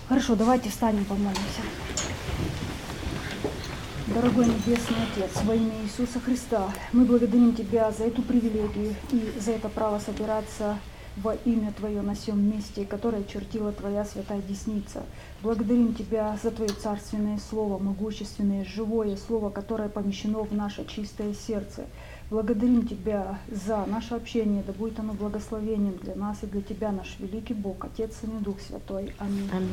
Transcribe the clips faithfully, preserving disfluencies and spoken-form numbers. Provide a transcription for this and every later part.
Хорошо, давайте встанем, помолимся. Дорогой Небесный Отец, во имя Иисуса Христа, мы благодарим Тебя за эту привилегию и за это право собираться во имя Твое на сем месте, которое чертила Твоя святая десница. Благодарим Тебя за Твое царственное Слово, могущественное, живое Слово, которое помещено в наше чистое сердце. Благодарим Тебя за наше общение, да будет оно благословением для нас и для Тебя, наш великий Бог, Отец, Сын и Дух Святой. Аминь. Аминь.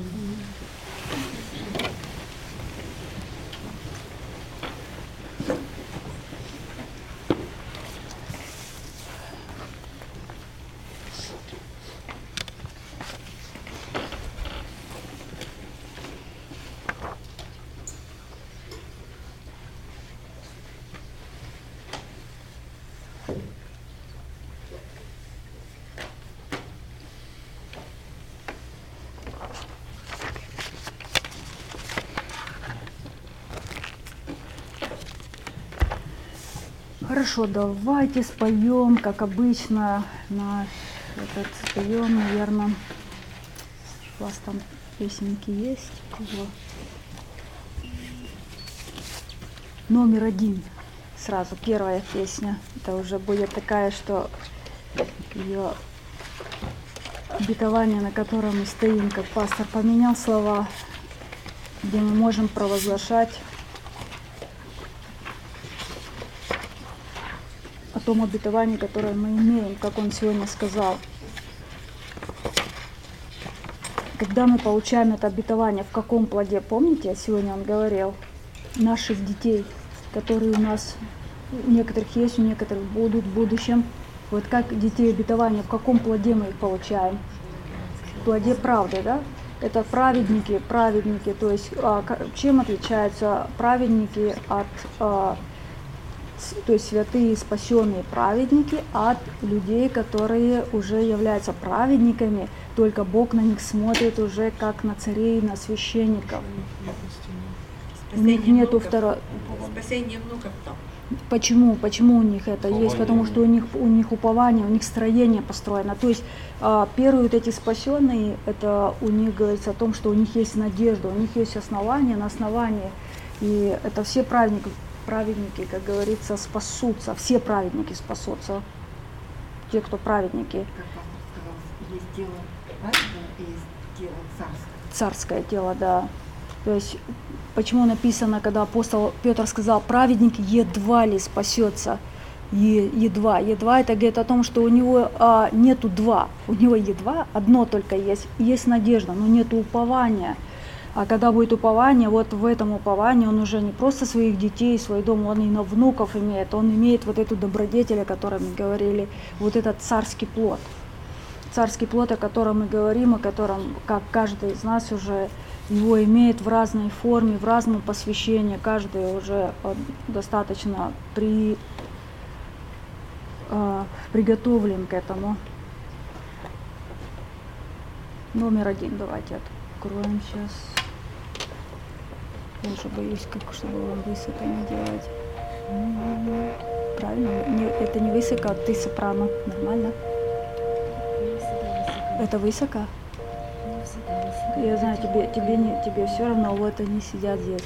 Хорошо, давайте споем, как обычно, наш этот споем, наверное, у вас там песенки есть. Его. Номер один, сразу первая песня. Это уже будет такая, что ее обетование, на котором мы стоим, как пастор поменял слова, где мы можем провозглашать о том обетовании, которое мы имеем, как он сегодня сказал. Когда мы получаем это обетование, в каком плоде, помните, сегодня он говорил, наших детей, которые у нас, у некоторых есть, у некоторых будут в будущем. Вот как детей обетования, в каком плоде мы их получаем? В плоде правды, да? Это праведники, праведники, то есть а, чем отличаются праведники от а, то есть святые, спасенные праведники от людей, которые уже являются праведниками, только Бог на них смотрит уже как на царей, на священников. У них нету второго. Спасение внуков там. Почему? Почему у них это упование есть? Потому что у них у них упование, у них строение построено. То есть а, первые вот эти спасенные, это у них говорится о том, что у них есть надежда, у них есть основание на основании. И это все праведники. Праведники, как говорится, спасутся, все праведники спасутся, те, кто праведники. Как пастор сказал, есть тело праведное и есть тело царское. Царское тело, да. То есть, почему написано, когда апостол Петр сказал, праведник едва ли спасется, е, едва, едва, это говорит о том, что у него а, нету два, у него едва, одно только есть, есть надежда, но нету упования. А когда будет упование, вот в этом уповании он уже не просто своих детей, свой дом, он и на внуков имеет, он имеет вот эту добродетель, о которой мы говорили, вот этот царский плод. Царский плод, о котором мы говорим, о котором, как каждый из нас уже его имеет в разной форме, в разном посвящении, каждый уже достаточно при, э, приготовлен к этому. Номер один, давайте откроем сейчас. Я уже боюсь, как, чтобы его высоко не делать. Правильно? Не, это не высоко, а ты сопрано. Нормально? Это высоко? Я знаю, тебе, тебе, не, тебе все равно, вот они сидят здесь.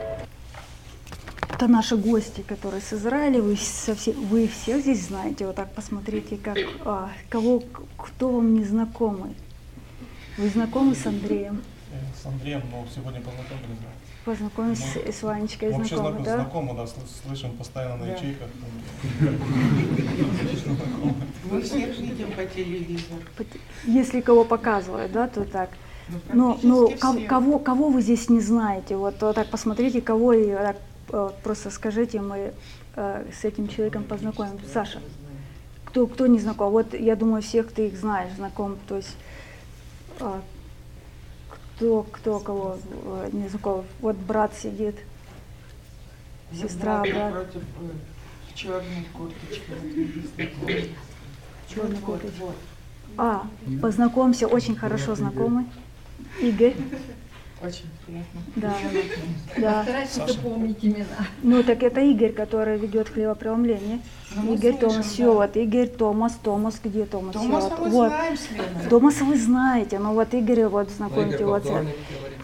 Это наши гости, которые с Израиля. Вы, совсем, вы все здесь знаете. Вот так посмотрите, как, а, кого, кто вам не знакомый. Вы знакомы с Андреем? С Андреем, но сегодня познакомились, да. Познакомились мы, с Ванечкой, вообще знакомы, да? Знакомы, да, слышим постоянно на да. ячейках. Мы всех видим по телевизору. Если кого показывают, да, то так. Ну, но но кого, кого вы здесь не знаете? Вот, вот так посмотрите, кого, и так, просто скажите, мы э, с этим человеком познакомим. Саша, кто, кто не знаком? Вот я думаю, всех ты их знаешь, знаком. То есть э, кто, кто кого э, не знаком. Вот брат сидит, сестра, брат. Против в черной курточке. Черной курточке. А, познакомься, очень хорошо знакомый. Игорь. Очень приятно. Да, да. Старайтесь помнить имена. Ну так это Игорь, который ведет хлебопреломление. Ну, Игорь Томас Севат, да. Игорь Томас, Томас, где Томас Томаса Севат? мы Вот. знаем, Слена. Томаса вы знаете, но вот Игоря вот знакомьте. Вот,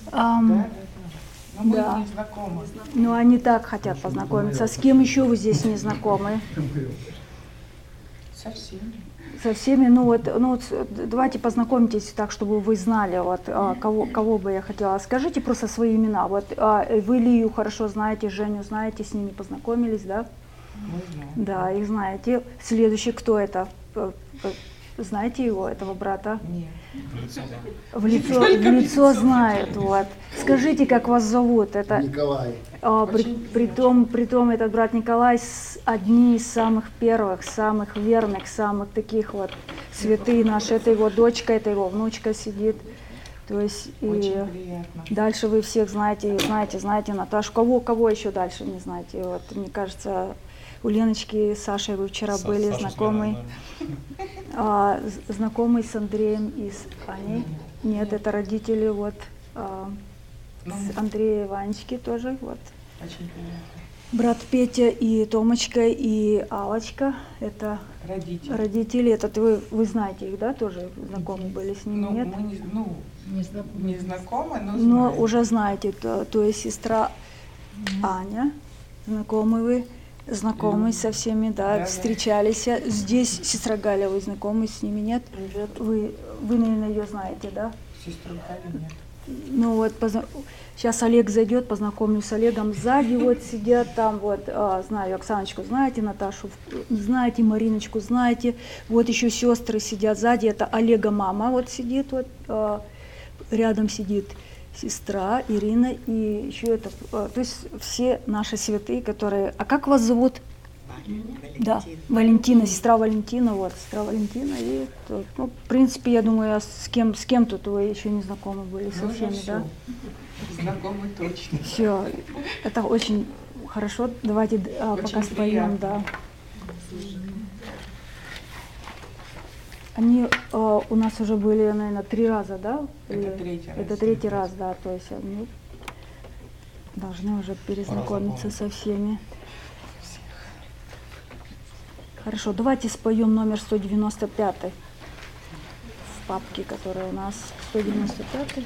Ам, Да, да, да. Но мы да. не знакомы. Ну, они так хотят познакомиться. С кем еще вы здесь не знакомы? Со всеми. Со всеми, ну вот, ну вот, давайте познакомитесь так, чтобы вы знали, вот, а, кого, кого бы я хотела. Скажите просто свои имена. Вот, а, вы Лию хорошо знаете, Женю знаете, с ними познакомились, да? Мы знаем. Да, их знаете. Следующий, кто это? П- п- Знаете его, этого брата? Нет. В лицо, да. В лицо, в лицо знают, вот. Скажите, как вас зовут? Это, Николай. а, при, притом, притом этот брат Николай с- одни из самых первых, самых верных, самых таких вот святые наши. Это его дочка, это его внучка сидит. То есть и Очень приятно. дальше вы всех знаете, и знаете, знаете Наташу. Кого, кого еще дальше не знаете? Вот, мне кажется, у Леночки с Сашей вы вчера Са- были Саша с знакомы. Леной, А, з- знакомый с Андреем и с Аней? Нет, это родители вот а, Ну, с Андрея и Ванечки тоже. Вот. очень приятно. Брат Петя и Томочка и Алочка. Это Родители. родители. Это вы, вы знаете их, да, тоже знакомы были с ними? Ну, Нет? мы не, ну, Не знакомы. не знакомы, но Но знаем. уже знаете, то, то есть сестра Аня, знакомы вы, знакомы со всеми, да, Да-да. встречались. Здесь сестра Галя, вы знакомы с ними, нет? Вы, вы, наверное, ее знаете, да? Сестру Гали нет. Ну вот, сейчас Олег зайдет, познакомлюсь с Олегом. Сзади вот сидят там, вот, а, знаю Оксаночку, знаете, Наташу, знаете, Мариночку, знаете. Вот еще сестры сидят сзади, это Олега мама вот сидит, вот, а, рядом сидит сестра Ирина и еще это, а, то есть все наши святые, которые... А как вас зовут? Да, Валентина, сестра Валентина, вот, сестра Валентина. И, то, ну, в принципе, я думаю, а с кем, с кем тут вы еще не знакомы были со Ну, уже всеми, всё. да? Знакомы точно. Все, это очень хорошо. Давайте а, Очень пока споем, приятно. да. Они а, у нас уже были, наверное, три раза, да? Это Или- третий раз. Это третий раз, да. То есть они должны уже перезнакомиться со всеми. Хорошо, давайте споем номер сто девяносто пять в папке, которая у нас сто девяносто пять.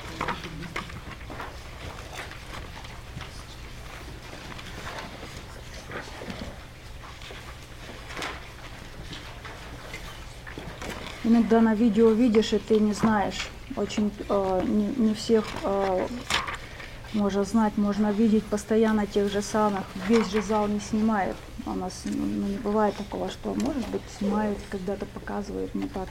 Иногда на видео видишь, и ты не знаешь. Очень э, не, не всех э, можно знать, можно видеть постоянно тех же самых. Весь же зал не снимает. У нас ну, не бывает такого, что, может быть, снимает, когда-то показывает, но так.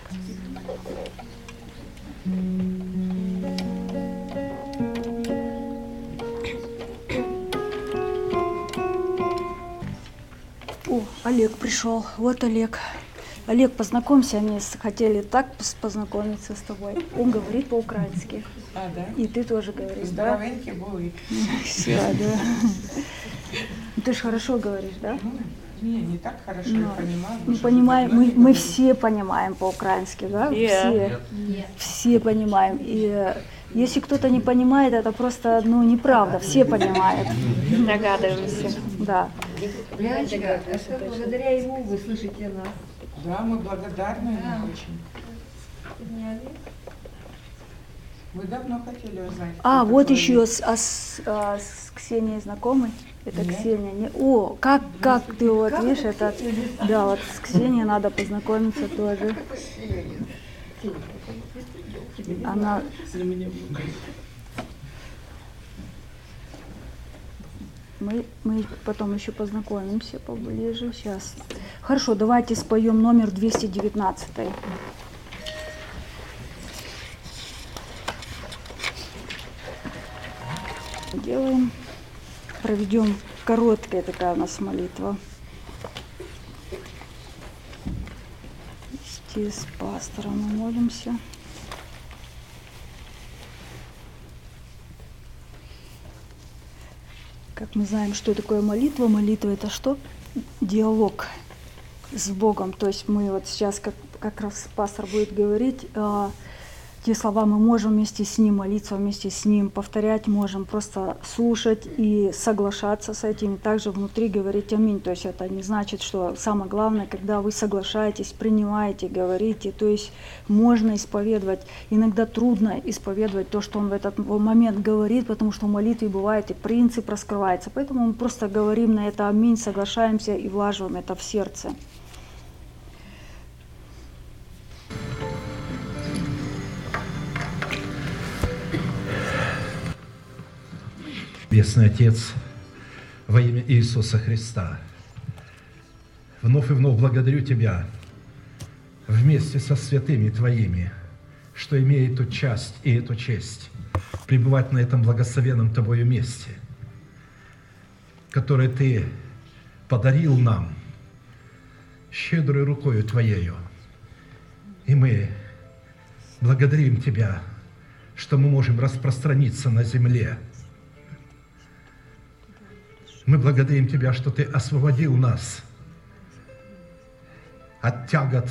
О, Олег пришел. Вот Олег. Олег, познакомься, они с- хотели так пос- познакомиться с тобой. Он говорит по-украински. А, да? И ты тоже говоришь, да? Здоровенький були. Все, да. Ну, ты же хорошо говоришь, да? Ну, не, не так хорошо, Ну, я понимаю. Мы уже понимаем, давно мы, не мы говорю. все понимаем по-украински, да? Все, все понимаем. И э, если кто-то не понимает, это просто, ну, неправда. Все понимают. Догадываемся. Да. Леночка, это благодаря ему вы слышите нас. Да, мы благодарны ему Да. очень. Вы давно хотели узнать. А, кто вот такой еще Олег. с, а с, а, с Ксенией знакомый. Это Нет. Ксения. Не, о, как, как ты вот видишь, это, да, вот с Ксенией надо познакомиться тоже. Она, мы, мы потом еще познакомимся поближе. Сейчас. Хорошо, давайте споем номер двести девятнадцать. Делаем. Проведем короткая такая у нас молитва. Вместе с пастором мы молимся. Как мы знаем, что такое молитва? Молитва — это что? Диалог с Богом. То есть мы вот сейчас, как, как раз пастор будет говорить, э, те слова мы можем вместе с Ним молиться, вместе с Ним повторять, можем просто слушать и соглашаться с этим, и также внутри говорить аминь. То есть это не значит, что самое главное, когда вы соглашаетесь, принимаете, говорите, то есть можно исповедовать. Иногда трудно исповедовать то, что он в этот момент говорит, потому что в молитве бывает и принцип раскрывается. Поэтому мы просто говорим на это аминь, соглашаемся и влаживаем это в сердце. Небесный Отец, во имя Иисуса Христа, вновь и вновь благодарю Тебя вместе со святыми Твоими, что имеет эту часть и эту честь пребывать на этом благословенном Тобою месте, которое Ты подарил нам щедрой рукою Твоею. И мы благодарим Тебя, что мы можем распространиться на земле. Мы благодарим Тебя, что Ты освободил нас от тягот,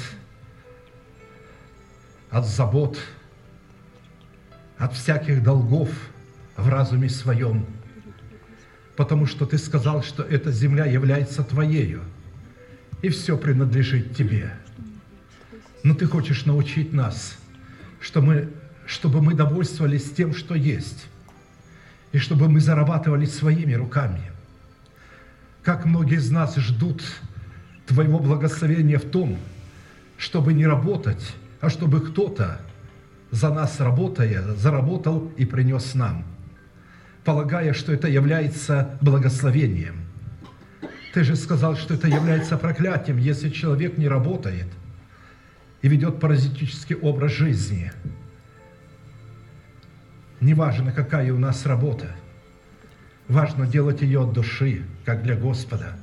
от забот, от всяких долгов в разуме своем, потому что Ты сказал, что эта земля является Твоею, и все принадлежит Тебе. Но Ты хочешь научить нас, что мы, чтобы мы довольствовались тем, что есть, и чтобы мы зарабатывали своими руками. Как многие из нас ждут Твоего благословения в том, чтобы не работать, а чтобы кто-то за нас, работая, заработал и принес нам, полагая, что это является благословением. Ты же сказал, что это является проклятием, если человек не работает и ведет паразитический образ жизни. Неважно, какая у нас работа, важно делать ее от души, как для Господа.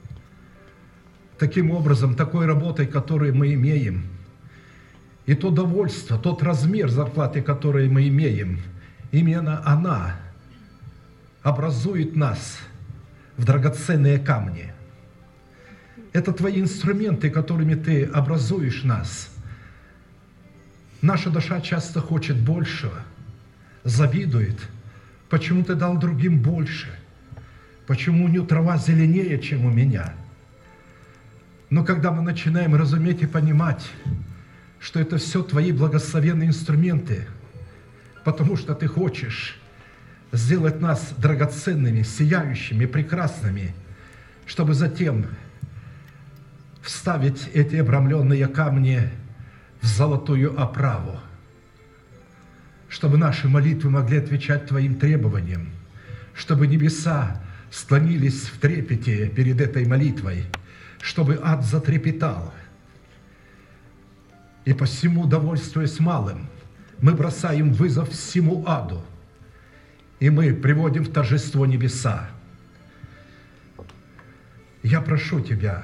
Таким образом, такой работой, которую мы имеем, и то довольство, тот размер зарплаты, который мы имеем, именно она образует нас в драгоценные камни. Это Твои инструменты, которыми Ты образуешь нас. Наша душа часто хочет большего, завидует. Почему Ты дал другим больше? Почему у нее трава зеленее, чем у меня? Но когда мы начинаем разуметь и понимать, что это все Твои благословенные инструменты, потому что Ты хочешь сделать нас драгоценными, сияющими, прекрасными, чтобы затем вставить эти обрамленные камни в золотую оправу, чтобы наши молитвы могли отвечать Твоим требованиям, чтобы небеса склонились в трепете перед этой молитвой, чтобы ад затрепетал. И посему, довольствуясь малым, мы бросаем вызов всему аду, и мы приводим в торжество небеса. Я прошу Тебя,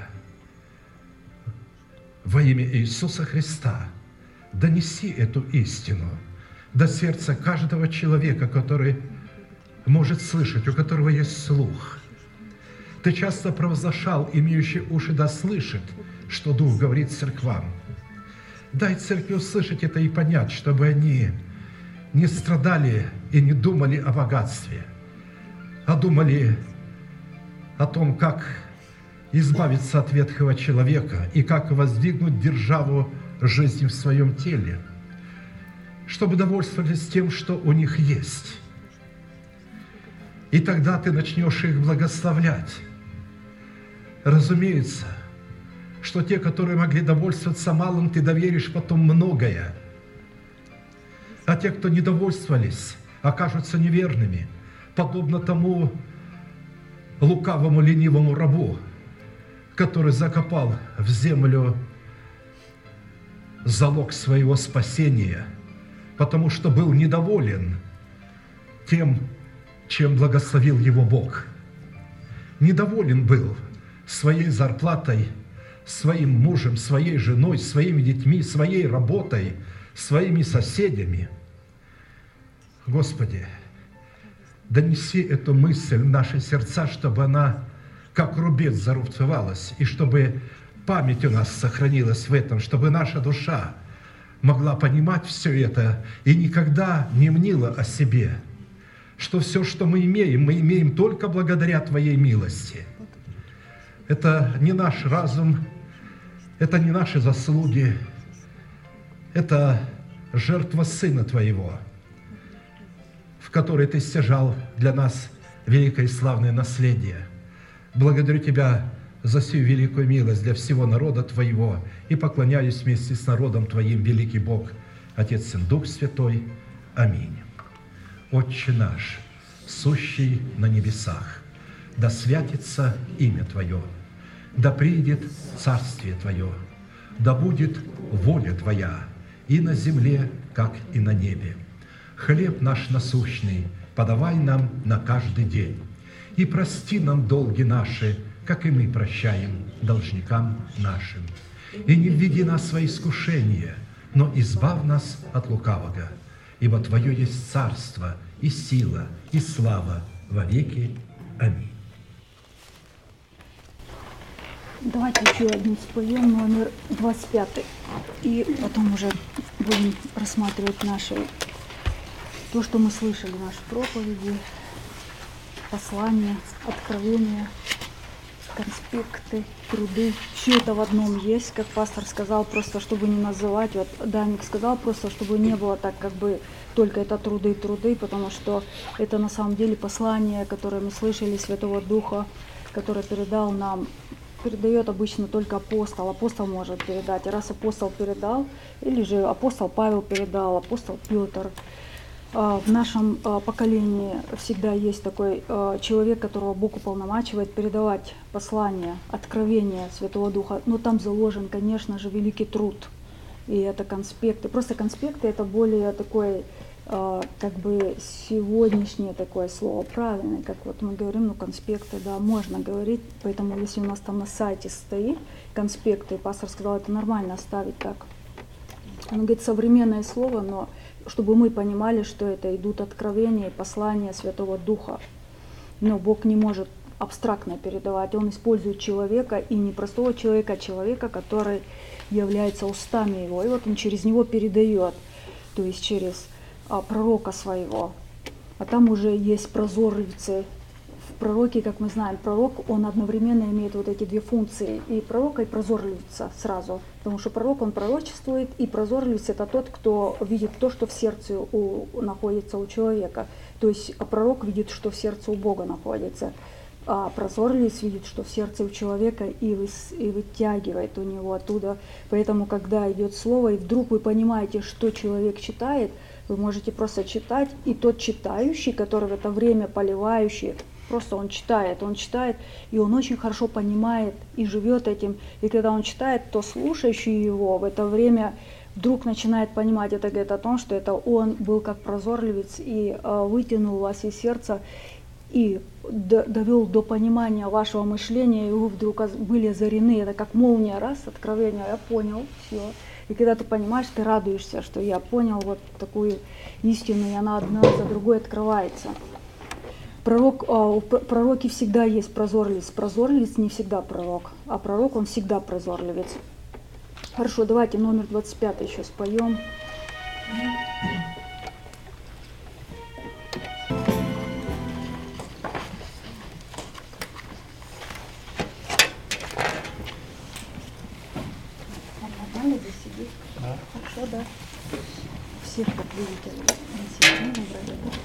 во имя Иисуса Христа, донеси эту истину до сердца каждого человека, который может слышать, у которого есть слух. Ты часто провозглашал, имеющий уши да слышит, что Дух говорит церквам. Дай церкви услышать это и понять, чтобы они не страдали и не думали о богатстве, а думали о том, как избавиться от ветхого человека и как воздвигнуть державу жизни в своем теле, чтобы довольствовались тем, что у них есть. И тогда ты начнешь их благословлять. Разумеется, что те, которые могли довольствоваться малым, ты доверишь потом многое. А те, кто не довольствовались, окажутся неверными, подобно тому лукавому ленивому рабу, который закопал в землю залог своего спасения, потому что был недоволен тем, чем благословил его Бог. Недоволен был своей зарплатой, своим мужем, своей женой, своими детьми, своей работой, своими соседями. Господи, донеси эту мысль в наши сердца, чтобы она, как рубец, зарубцевалась, и чтобы память у нас сохранилась в этом, чтобы наша душа могла понимать все это и никогда не мнила о себе, что все, что мы имеем, мы имеем только благодаря Твоей милости. Это не наш разум, это не наши заслуги, это жертва Сына Твоего, в которой Ты стяжал для нас великое и славное наследие. Благодарю Тебя за сию великую милость для всего народа Твоего и поклоняюсь вместе с народом Твоим, великий Бог, Отец, Сын, Дух Святой. Аминь. Отче наш, сущий на небесах, да святится имя Твое, да приидет царствие Твое, да будет воля Твоя и на земле, как и на небе. Хлеб наш насущный подавай нам на каждый день, и прости нам долги наши, как и мы прощаем должникам нашим. И не введи нас во искушение, но избавь нас от лукавого, ибо Твое есть царство, и сила, и слава во веки. Аминь. Давайте еще один споем, номер двадцать пятый. И потом уже будем рассматривать наши, то, что мы слышали, наши проповеди, послания, откровения, конспекты, труды. Все это в одном есть, как пастор сказал, просто чтобы не называть, вот Даник сказал, просто чтобы не было так, как бы только это труды, труды, потому что это на самом деле послание, которое мы слышали Святого Духа, которое передал нам, передает обычно только апостол. Апостол может передать. И раз апостол передал, или же апостол Павел передал, апостол Петр. В нашем поколении всегда есть такой человек, которого Бог уполномачивает передавать послание, откровение Святого Духа. Но там заложен, конечно же, великий труд. И это конспекты. Просто конспекты — это более такое, как бы сегодняшнее такое слово, правильное, как вот мы говорим, ну конспекты, да, можно говорить. Поэтому если у нас там на сайте стоит конспекты, пастор сказал, это нормально оставить так. Он говорит, современное слово, но чтобы мы понимали, что это идут откровения и послания Святого Духа. Но Бог не может абстрактно передавать. Он использует человека, и не простого человека, а человека, который является устами его. И вот он через него передает, то есть через а, пророка своего. А там уже есть прозорливцы. В пророке, как мы знаем, пророк, он одновременно имеет вот эти две функции. И пророка, и прозорливца сразу. Потому что пророк, он пророчествует, и прозорливец — это тот, кто видит то, что в сердце у, находится у человека. То есть пророк видит, что в сердце у Бога находится. А прозорливец видит, что в сердце у человека, и, вы, и вытягивает у него оттуда. Поэтому, когда идет слово, и вдруг вы понимаете, что человек читает, вы можете просто читать, и тот читающий, который в это время поливающий, просто он читает, он читает, и он очень хорошо понимает и живет этим. И когда он читает, то слушающий его в это время вдруг начинает понимать, это говорит о том, что это он был как прозорливец и э, вытянул вас из сердца и довел до понимания вашего мышления, и вы вдруг были озарены. Это как молния, раз, откровение, я понял, все. И когда ты понимаешь, ты радуешься, что я понял вот такую истину, и она одна за другой открывается. Пророк, у пророки всегда есть прозорливец. Прозорливец не всегда пророк, а пророк, он всегда прозорливец. Хорошо, давайте номер двадцать пятый еще споем. Нормально здесь сидит? Да. Хорошо, да. Всех, как видите, на середину набрали, да?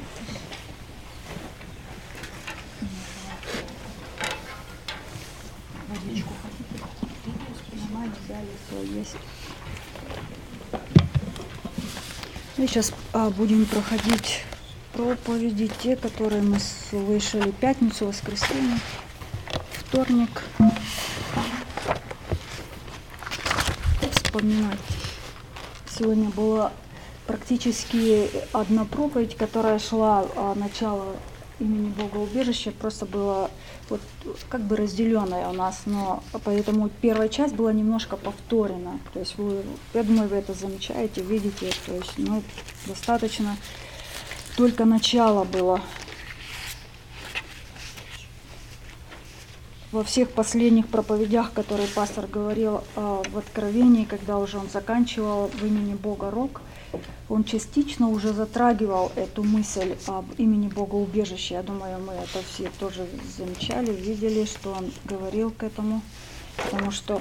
Водичку хотите? Нормально, да, все есть. Мы сейчас а, будем проходить проповеди, те, которые мы слышали пятницу, воскресенье, вторник. Вспоминать. Сегодня была практически одна проповедь, которая шла а, начало имени Бога убежища, просто было вот как бы разделенная у нас, но поэтому первая часть была немножко повторена. То есть вы, я думаю, вы это замечаете, видите, то есть, ну, достаточно только начало было. во всех последних проповедях, которые пастор говорил э, в Откровении, когда уже он заканчивал в имени Бога Рог, он частично уже затрагивал эту мысль об имени Бога Убежище. Я думаю, мы это все тоже замечали, видели, что он говорил к этому, потому что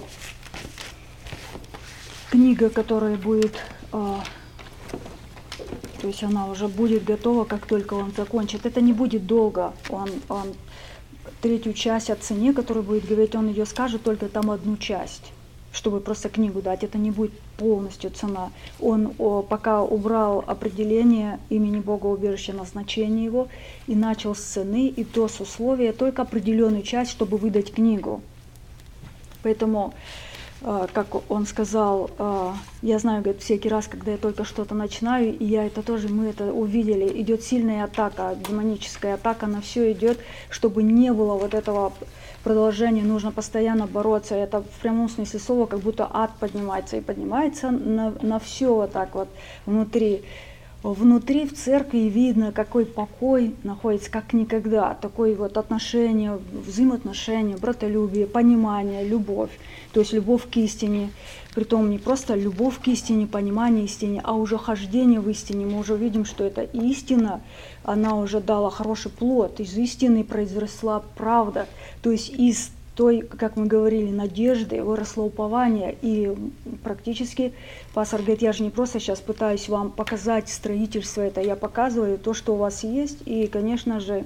книга, которая будет, э, то есть она уже будет готова, как только он закончит. Это не будет долго. Он, он третью часть о цене, которую будет говорить, он ее скажет, только там одну часть, чтобы просто книгу дать. Это не будет полностью цена. Он о, пока убрал определение имени Бога Убежища, назначение его, и начал с цены, и то с условия, только определенную часть, чтобы выдать книгу. Поэтому, э, как он сказал, э, я знаю, говорит, всякий раз, когда я только что-то начинаю, и я это тоже, мы это увидели, идет сильная атака, демоническая атака, на все идет, чтобы не было вот этого продолжения, нужно постоянно бороться. Это в прямом смысле слова, как будто ад поднимается, и поднимается на, на все вот так вот внутри. Внутри в церкви видно, какой покой находится, как никогда. Такое вот отношение, взаимоотношения, братолюбие, понимание, любовь. То есть любовь к истине. Притом не просто любовь к истине, понимание истине, а уже хождение в истине. Мы уже видим, что это истина, она уже дала хороший плод. Из истины произросла правда. То есть из той, как мы говорили, надежды выросло упование. И практически пастор говорит, я же не просто сейчас пытаюсь вам показать строительство это, я показываю то, что у вас есть. И, конечно же,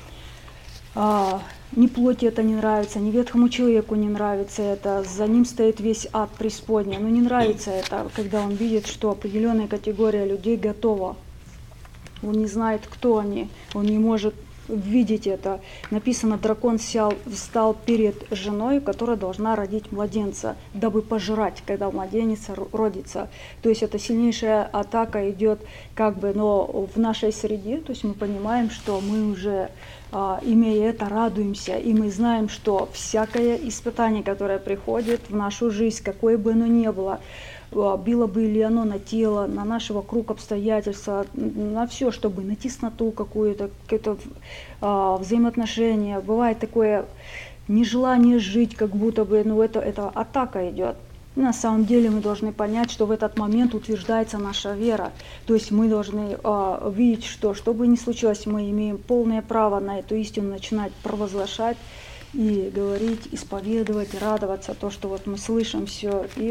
ни плоти это не нравится, ни ветхому человеку не нравится это, за ним стоит весь ад преисподний. Но не нравится это, когда он видит, что определенная категория людей готова. Он не знает, кто они, он не может видеть это. Написано, дракон сел, встал перед женой, которая должна родить младенца, дабы пожрать, когда младенец родится. То есть это сильнейшая атака идет как бы, но в нашей среде, то есть мы понимаем, что мы уже, а, имея это, радуемся, и мы знаем, что всякое испытание, которое приходит в нашу жизнь, какое бы оно ни было, било бы ли оно на тело, на наши вокруг обстоятельства, на все, чтобы на тесноту какую-то, какое-то а, взаимоотношение. Бывает такое нежелание жить, как будто бы, ну это, это атака идет. На самом деле мы должны понять, что в этот момент утверждается наша вера. То есть мы должны а, видеть, что что бы ни случилось, мы имеем полное право на эту истину начинать провозглашать и говорить, исповедовать, радоваться, то, что вот мы слышим все. И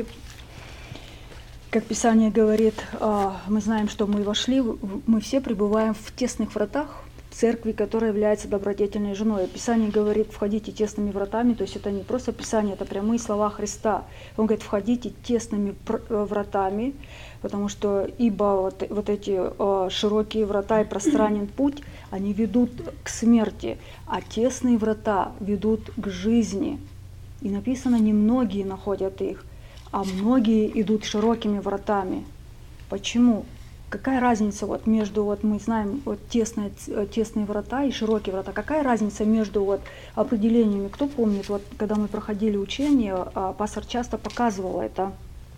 как Писание говорит, мы знаем, что мы вошли, мы все пребываем в тесных вратах церкви, которая является добродетельной женой. Писание говорит, входите тесными вратами, то есть это не просто Писание, это прямые слова Христа. Он говорит, входите тесными вратами, потому что ибо вот, вот эти широкие врата и пространен путь, они ведут к смерти, а тесные врата ведут к жизни. И написано, немногие находят их, а многие идут широкими вратами. Почему? Какая разница вот между, вот мы знаем, вот тесные, тесные врата и широкие врата, какая разница между вот определениями? Кто помнит, вот когда мы проходили учение, пастор часто показывал это.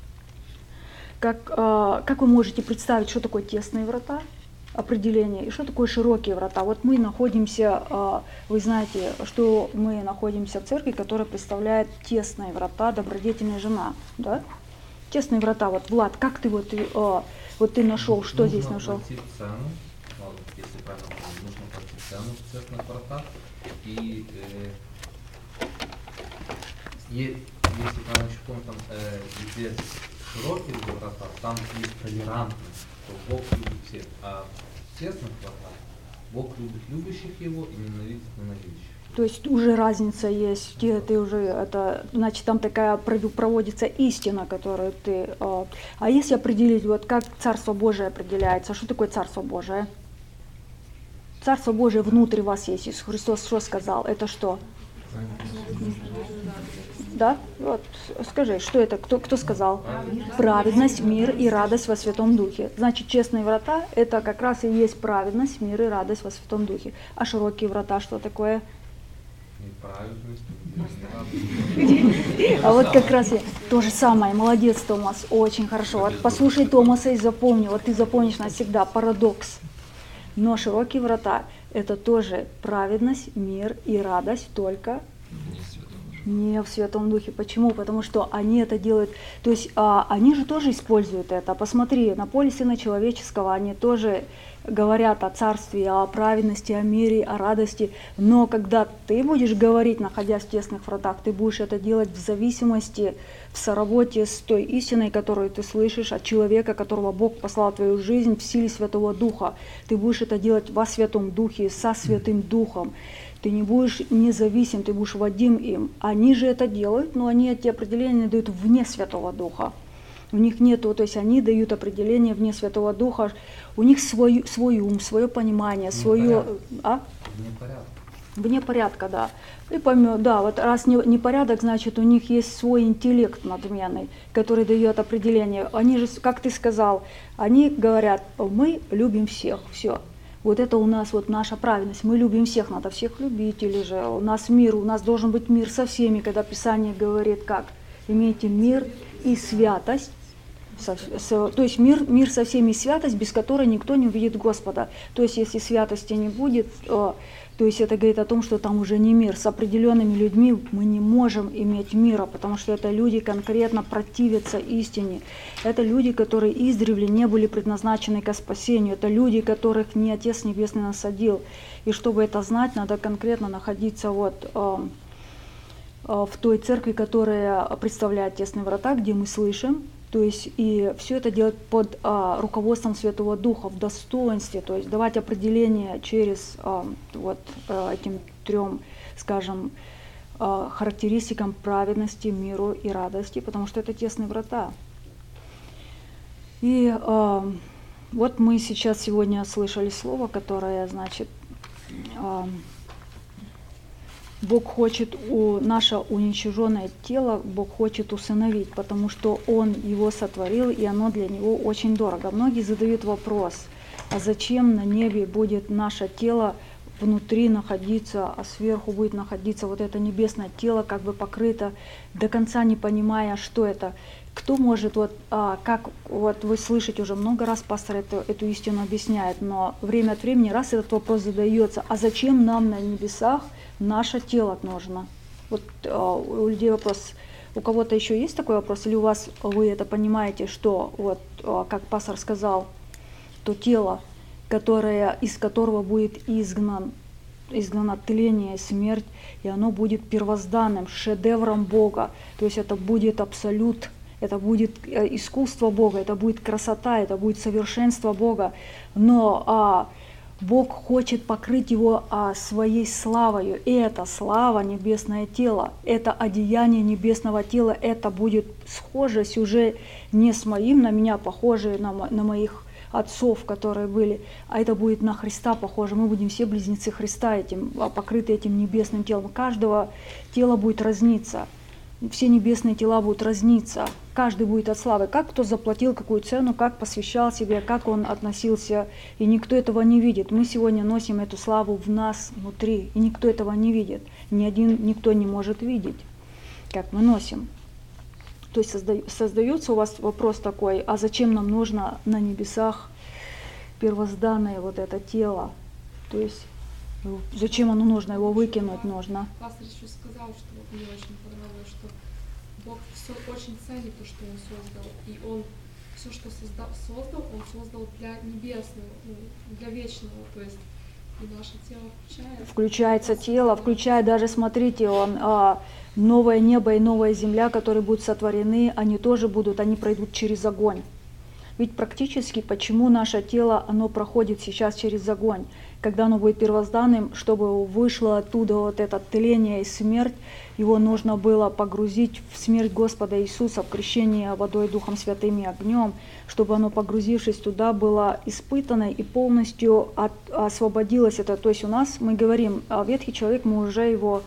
Как, как вы можете представить, что такое тесные врата? Определение. И что такое широкие врата? Вот мы находимся, вы знаете, что мы находимся в церкви, которая представляет тесные врата, добродетельная жена, да? Тесные врата. Вот, Влад, как ты вот, вот ты нашел, что нужно здесь нашел? Платить цену, ну, если правильно помню, нужно платить цену в тесных вратах. И э, е- если правильно помню, там, э, где широкие врата, там есть толерантность, что Бог любит всех, а в тесных вратах Бог любит любящих его и ненавидит ненавидящих. То есть уже разница есть, ты, ты уже это, значит, там такая проводится истина, которую ты. А если определить, вот как Царство Божие определяется, что такое Царство Божие? Царство Божие внутри вас есть. Иисус Христос что сказал? Это что? Да? Вот, скажи, что это? Кто, кто сказал? Праведность, мир и радость во Святом Духе. Значит, честные врата – это как раз и есть праведность, мир и радость во Святом Духе. А широкие врата что такое? А вот как раз я, то же самое, молодец, Томас, очень хорошо. Вот послушай Томаса и запомни, вот ты запомнишь навсегда парадокс. Но широкие врата – это тоже праведность, мир и радость только Не Святого Духа. Не в Святом Духе. Почему? Потому что они это делают. То есть а, они же тоже используют это. Посмотри, на поле Сына Человеческого они тоже говорят о царстве, о праведности, о мире, о радости. Но когда ты будешь говорить, находясь в тесных вратах, ты будешь это делать в зависимости, в соработе с той истиной, которую ты слышишь от человека, которого Бог послал в твою жизнь в силе Святого Духа. Ты будешь это делать во Святом Духе, со Святым Духом. Ты не будешь независим, ты будешь водим им. Они же это делают, но они эти определения дают вне Святого Духа. У них нету, то есть они дают определение вне Святого Духа. У них свой, свой ум, свое понимание, Вне свое... порядка. А? Вне порядка. Вне порядка, да. И поймем, да, вот раз не, не порядок, значит, у них есть свой интеллект надменный, который дает определение. Они же, как ты сказал, они говорят, мы любим всех, все. Вот это у нас вот наша праведность. Мы любим всех, надо всех любить, или же у нас мир, у нас должен быть мир со всеми, когда Писание говорит, как имейте мир и святость. Со, со, то есть мир, мир со всеми, святость, без которой никто не увидит Господа. То есть если святости не будет, то, то есть это говорит о том, что там уже не мир. С определенными людьми мы не можем иметь мира, потому что это люди конкретно противятся истине. Это люди, которые издревле не были предназначены ко спасению. Это люди, которых не Отец Небесный насадил. И чтобы это знать, надо конкретно находиться вот, э, э, в той церкви, которая представляет тесные врата, где мы слышим. То есть и все это делать под а, руководством Святого Духа в достоинстве, то есть давать определение через а, вот а, этим трем, скажем, а, характеристикам праведности, миру и радости, потому что это тесные врата. И а, вот мы сейчас сегодня слышали слово, которое, значит, а, Бог хочет у наше уничиженное тело, Бог хочет усыновить, потому что Он его сотворил, и оно для Него очень дорого. Многие задают вопрос, а зачем на небе будет наше тело внутри находиться, а сверху будет находиться вот это небесное тело, как бы покрыто, до конца не понимая, что это. Кто может, вот, а, как вот вы слышите уже много раз, пастор эту, эту истину объясняет, но время от времени раз этот вопрос задается, а зачем нам на небесах наше тело нужно? Вот а, у людей вопрос, у кого-то еще есть такой вопрос, или у вас вы это понимаете, что вот, а, как пастор сказал, то тело, которое, из которого будет изгнан, изгнано тление и смерть, и оно будет первозданным, шедевром Бога, то есть это будет абсолют. Это будет искусство Бога, это будет красота, это будет совершенство Бога. Но а, Бог хочет покрыть его а, своей славою. И эта слава, небесное тело, это одеяние небесного тела, это будет схожесть уже не с моим, на меня похожее, на, на моих отцов, которые были, а это будет на Христа похоже. Мы будем все близнецы Христа, этим, покрыты этим небесным телом. У каждого тело будет разниться. Все небесные тела будут разниться, каждый будет от славы, как кто заплатил какую цену, как посвящал себе, как он относился, и никто этого не видит. Мы сегодня носим эту славу в нас внутри, и никто этого не видит, ни один, никто не может видеть, как мы носим. То есть созда, создается у вас вопрос такой, а зачем нам нужно на небесах первозданное вот это тело, то есть зачем оно нужно, его выкинуть нужно. Пастор еще сказал, что вот мне очень понравилось, что Бог все очень ценит то, что Он создал. И Он все, что создал, создал, Он создал для небесного, ну, для вечного. То есть и наше тело включается. Включается тело, включая даже, смотрите, он, а, новое небо и новая земля, которые будут сотворены, они тоже будут, они пройдут через огонь. Ведь практически, почему наше тело, оно проходит сейчас через огонь? Когда оно будет первозданным, чтобы вышло оттуда вот это тление и смерть, его нужно было погрузить в смерть Господа Иисуса, в крещение водой, Духом Святым и огнем, чтобы оно, погрузившись туда, было испытано и полностью от, освободилось это. То есть у нас, мы говорим, ветхий человек, мы уже его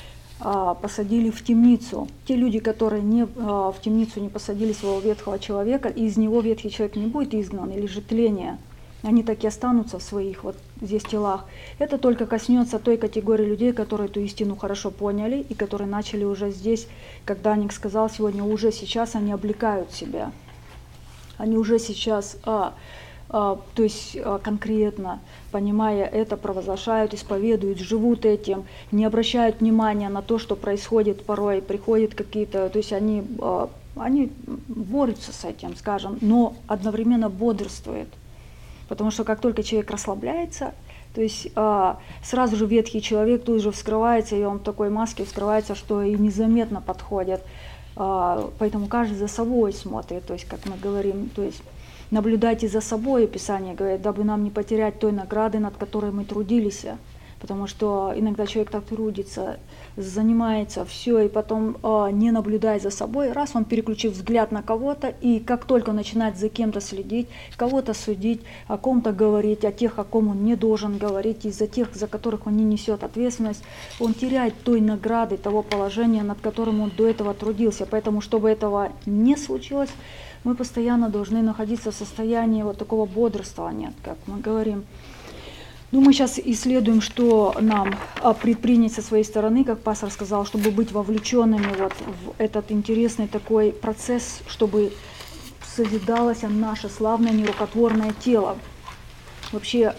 а, посадили в темницу. Те люди, которые не, а, в темницу не посадили своего ветхого человека, из него ветхий человек не будет изгнан, или же тление. Они так и останутся в своих вот здесь телах. Это только коснется той категории людей, которые эту истину хорошо поняли и которые начали уже здесь, как Даник сказал сегодня, уже сейчас они облекают себя. Они уже сейчас а, то есть конкретно, понимая это, провозглашают, исповедуют, живут этим, не обращают внимания на то, что происходит порой, приходят какие-то, то есть они, они борются с этим, скажем, но одновременно бодрствуют. Потому что как только человек расслабляется, то есть сразу же ветхий человек тут же вскрывается, и он в такой маске вскрывается, что и незаметно подходит. Поэтому каждый за собой смотрит, то есть, как мы говорим, то есть наблюдайте за собой, Писание говорит, дабы нам не потерять той награды, над которой мы трудились. Потому что иногда человек так трудится, занимается, все, и потом, не наблюдая за собой, раз он переключил взгляд на кого-то, и как только он начинает за кем-то следить, кого-то судить, о ком-то говорить, о тех, о ком он не должен говорить, из-за тех, за которых он не несет ответственность, он теряет той награды, того положения, над которым он до этого трудился. Поэтому, чтобы этого не случилось, мы постоянно должны находиться в состоянии вот такого бодрствования, как мы говорим. Ну, мы сейчас исследуем, что нам предпринять со своей стороны, как пастор сказал, чтобы быть вовлеченными вот в этот интересный такой процесс, чтобы созидалось наше славное нерукотворное тело. Вообще,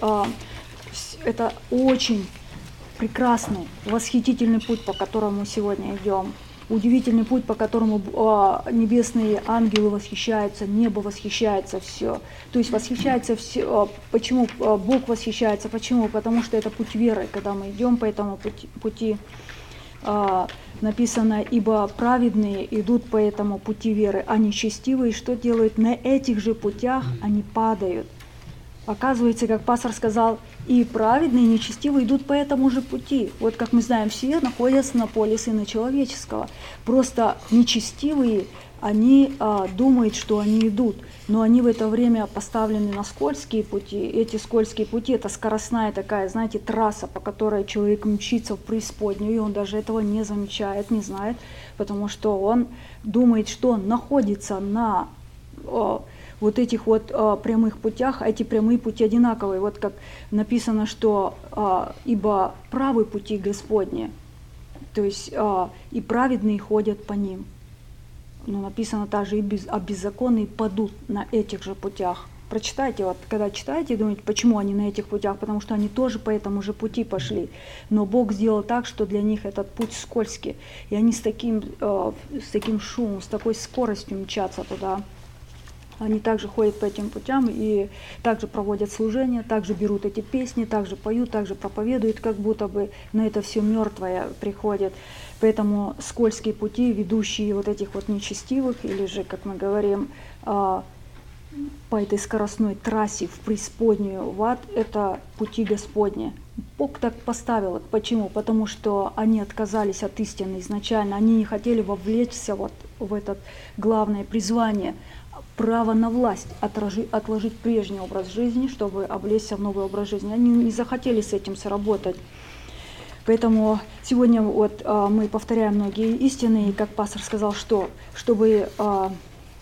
это очень прекрасный, восхитительный путь, по которому мы сегодня идем. Удивительный путь, по которому небесные ангелы восхищаются, небо восхищается, все. То есть восхищается все. Почему Бог восхищается? Почему? Потому что это путь веры. Когда мы идем по этому пути, пути написано, ибо праведные идут по этому пути веры, а нечестивые что делают? На этих же путях они падают. Оказывается, как пастор сказал, и праведные, и нечестивые идут по этому же пути. Вот как мы знаем, все находятся на поле Сына Человеческого. Просто нечестивые, они а, думают, что они идут, но они в это время поставлены на скользкие пути. Эти скользкие пути – это скоростная такая, знаете, трасса, по которой человек мчится в преисподнюю, и он даже этого не замечает, не знает, потому что он думает, что он находится на о, вот этих вот а, прямых путях, а эти прямые пути одинаковые. Вот как написано, что а, «ибо правы пути Господни», то есть а, и праведные ходят по ним. Но написано также, и без, а беззаконные падут на этих же путях. Прочитайте, вот когда читаете, думаете, почему они на этих путях, потому что они тоже по этому же пути пошли. Но Бог сделал так, что для них этот путь скользкий, и они с таким, э, с таким шумом, с такой скоростью мчатся туда. Они также ходят по этим путям и также проводят служения, также берут эти песни, также поют, также проповедуют, как будто бы, но это все мертвое приходит. Поэтому скользкие пути, ведущие вот этих вот нечестивых, или же, как мы говорим, по этой скоростной трассе в преисподнюю, в ад, это пути Господни. Бог так поставил их. Почему? Потому что они отказались от истины изначально, они не хотели вовлечься вот в это главное призвание, право на власть, отложить, отложить прежний образ жизни, чтобы облечься в новый образ жизни. Они не захотели с этим сработать. Поэтому сегодня вот а, мы повторяем многие истины, и как пастор сказал, что чтобы а,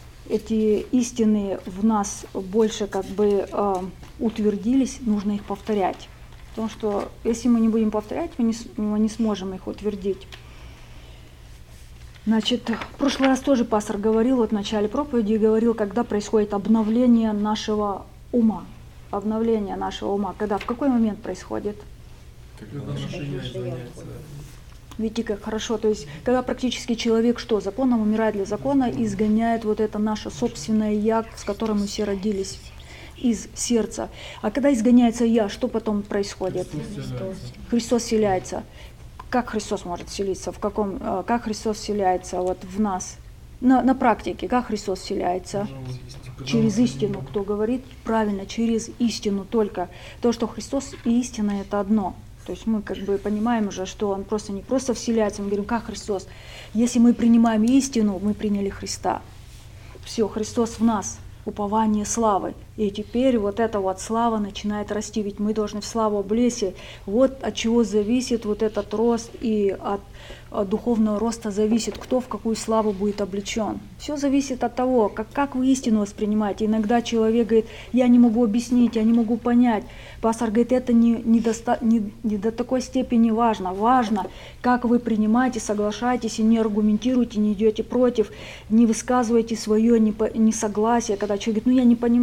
эти истины в нас больше как бы а, утвердились, нужно их повторять. Потому что если мы не будем повторять, мы не, мы не сможем их утвердить. Значит, в прошлый раз тоже пастор говорил, вот в начале проповеди говорил, когда происходит обновление нашего ума. Обновление нашего ума. Когда, в какой момент происходит? Когда отношения изменяются. Видите, как хорошо. То есть, когда практически человек что? Законом умирает для закона, изгоняет вот это наше собственное «я», с которым мы все родились, из сердца. А когда изгоняется «я», что потом происходит? Христос. Христос вселяется. Как Христос может вселиться? В каком, как Христос вселяется вот в нас? На, на практике, как Христос вселяется? Через истину, кто говорит? Правильно, через истину только. То, что Христос и истина – это одно. То есть мы как бы понимаем уже, что Он просто не просто вселяется, мы говорим, как Христос. Если мы принимаем истину, мы приняли Христа. Все, Христос в нас, упование славы. И теперь вот эта вот слава начинает расти, ведь мы должны в славу облечься. Вот от чего зависит вот этот рост, и от, от духовного роста зависит, кто в какую славу будет облечен. Все зависит от того, как, как вы истину воспринимаете. Иногда человек говорит, я не могу объяснить, я не могу понять. Пастор говорит, это не, не, до, не, не до такой степени важно. Важно, как вы принимаете, соглашаетесь и не аргументируете, не идете против, не высказываете свое несогласие. Когда человек говорит, ну я не понимаю, почему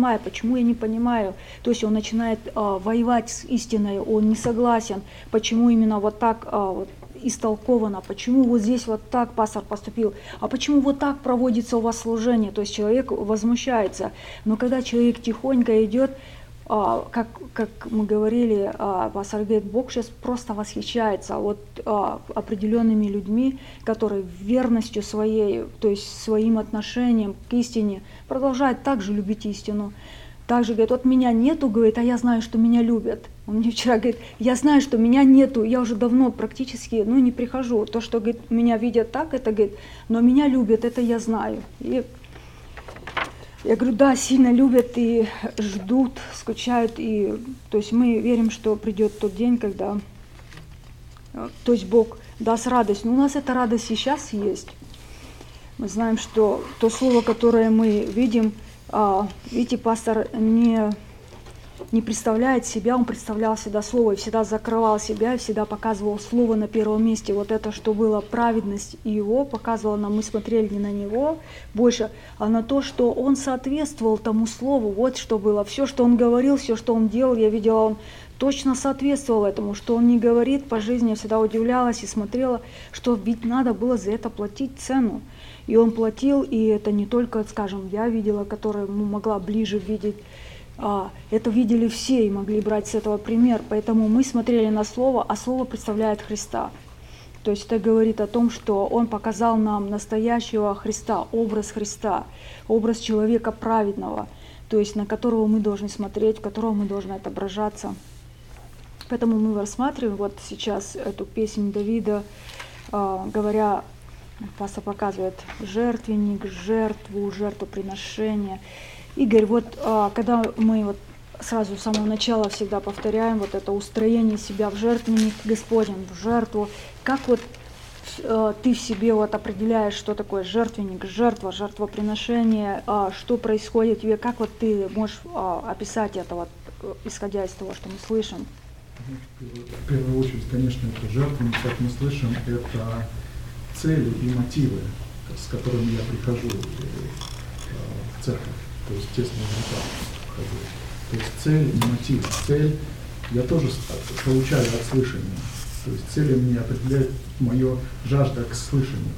почему я не понимаю. То есть он начинает а, воевать с истиной, он не согласен, почему именно вот так а, вот, истолковано, почему вот здесь вот так пастор поступил, а почему вот так проводится у вас служение. То есть человек возмущается. Но когда человек тихонько идет, а, как, как мы говорили, а, пастор говорит, Бог сейчас просто восхищается вот а, определенными людьми, которые верностью своей, то есть своим отношением к истине продолжают также любить истину. Также говорит, вот меня нету, говорит, а я знаю, что меня любят. Он мне вчера говорит, я знаю, что меня нету, я уже давно практически, ну, не прихожу. То, что, говорит, меня видят так, это, говорит, но меня любят, это я знаю. И я говорю, да, сильно любят и ждут, скучают. И, то есть мы верим, что придет тот день, когда, то есть Бог даст радость. Но у нас эта радость и сейчас есть. Мы знаем, что то слово, которое мы видим, А, видите, пастор не, не представляет себя, он представлял всегда Слово, и всегда закрывал себя, и всегда показывал Слово на первом месте. Вот это, что было праведность его, показывала нам, мы смотрели не на него больше, а на то, что он соответствовал тому Слову. Вот что было. Все, что он говорил, все, что он делал, я видела, он точно соответствовал этому, что он не говорит по жизни. Я всегда удивлялась и смотрела, что ведь надо было за это платить цену. И он платил, и это не только, скажем, я видела, которая ну, могла ближе видеть, а, это видели все и могли брать с этого пример. Поэтому мы смотрели на Слово, а Слово представляет Христа. То есть это говорит о том, что Он показал нам настоящего Христа, образ Христа, образ человека праведного, то есть на которого мы должны смотреть, в которого мы должны отображаться. Поэтому мы рассматриваем вот сейчас эту песнь Давида, а, говоря, пастор показывает жертвенник, жертву, жертвоприношение. Игорь, вот а, когда мы вот сразу с самого начала всегда повторяем вот это устроение себя в жертвенник Господень, в жертву, как вот а, ты в себе вот определяешь, что такое жертвенник, жертва, жертвоприношение, а, что происходит в тебе, как вот ты можешь а, описать это, вот, исходя из того, что мы слышим? В первую очередь, конечно, это жертвенник, как мы слышим, это цели и мотивы, с которыми я прихожу в церковь, то есть тесно вхожу. То есть цель и мотив. Цель я тоже получаю от слышания. То есть цели мне определяет мое жажда к слышанию.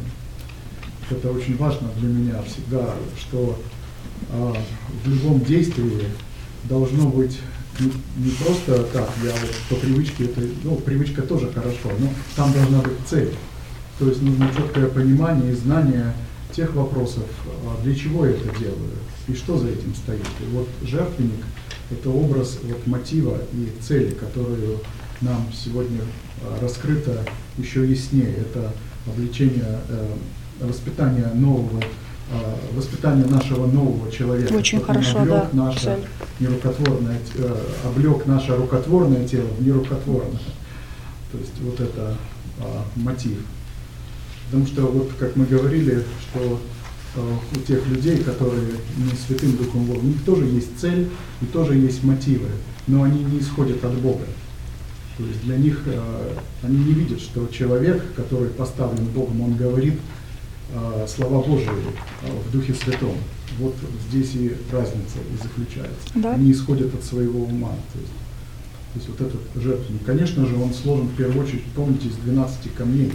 Это очень важно для меня всегда, что а, в любом действии должно быть не, не просто так, я вот по привычке, это, ну, привычка тоже хорошо, но там должна быть цель. То есть нужно четкое понимание и знание тех вопросов, для чего я это делаю и что за этим стоит. И вот жертвенник – это образ вот мотива и цели, которую нам сегодня раскрыто еще яснее. Это обличение, воспитание нового, воспитание нашего нового человека. Очень хорошо, да. Наше нерукотворное, облег наше рукотворное тело в нерукотворное. То есть вот это а, мотив. Потому что, вот как мы говорили, что э, у тех людей, которые не Святым Духом Бога, у них тоже есть цель и тоже есть мотивы, но они не исходят от Бога. То есть для них, э, они не видят, что человек, который поставлен Богом, он говорит э, слова Божии э, в Духе Святом. Вот здесь и разница и заключается. Да. Они исходят от своего ума. То есть, то есть вот этот жертвенник, конечно же, он сложен в первую очередь, помните, из двенадцати камней.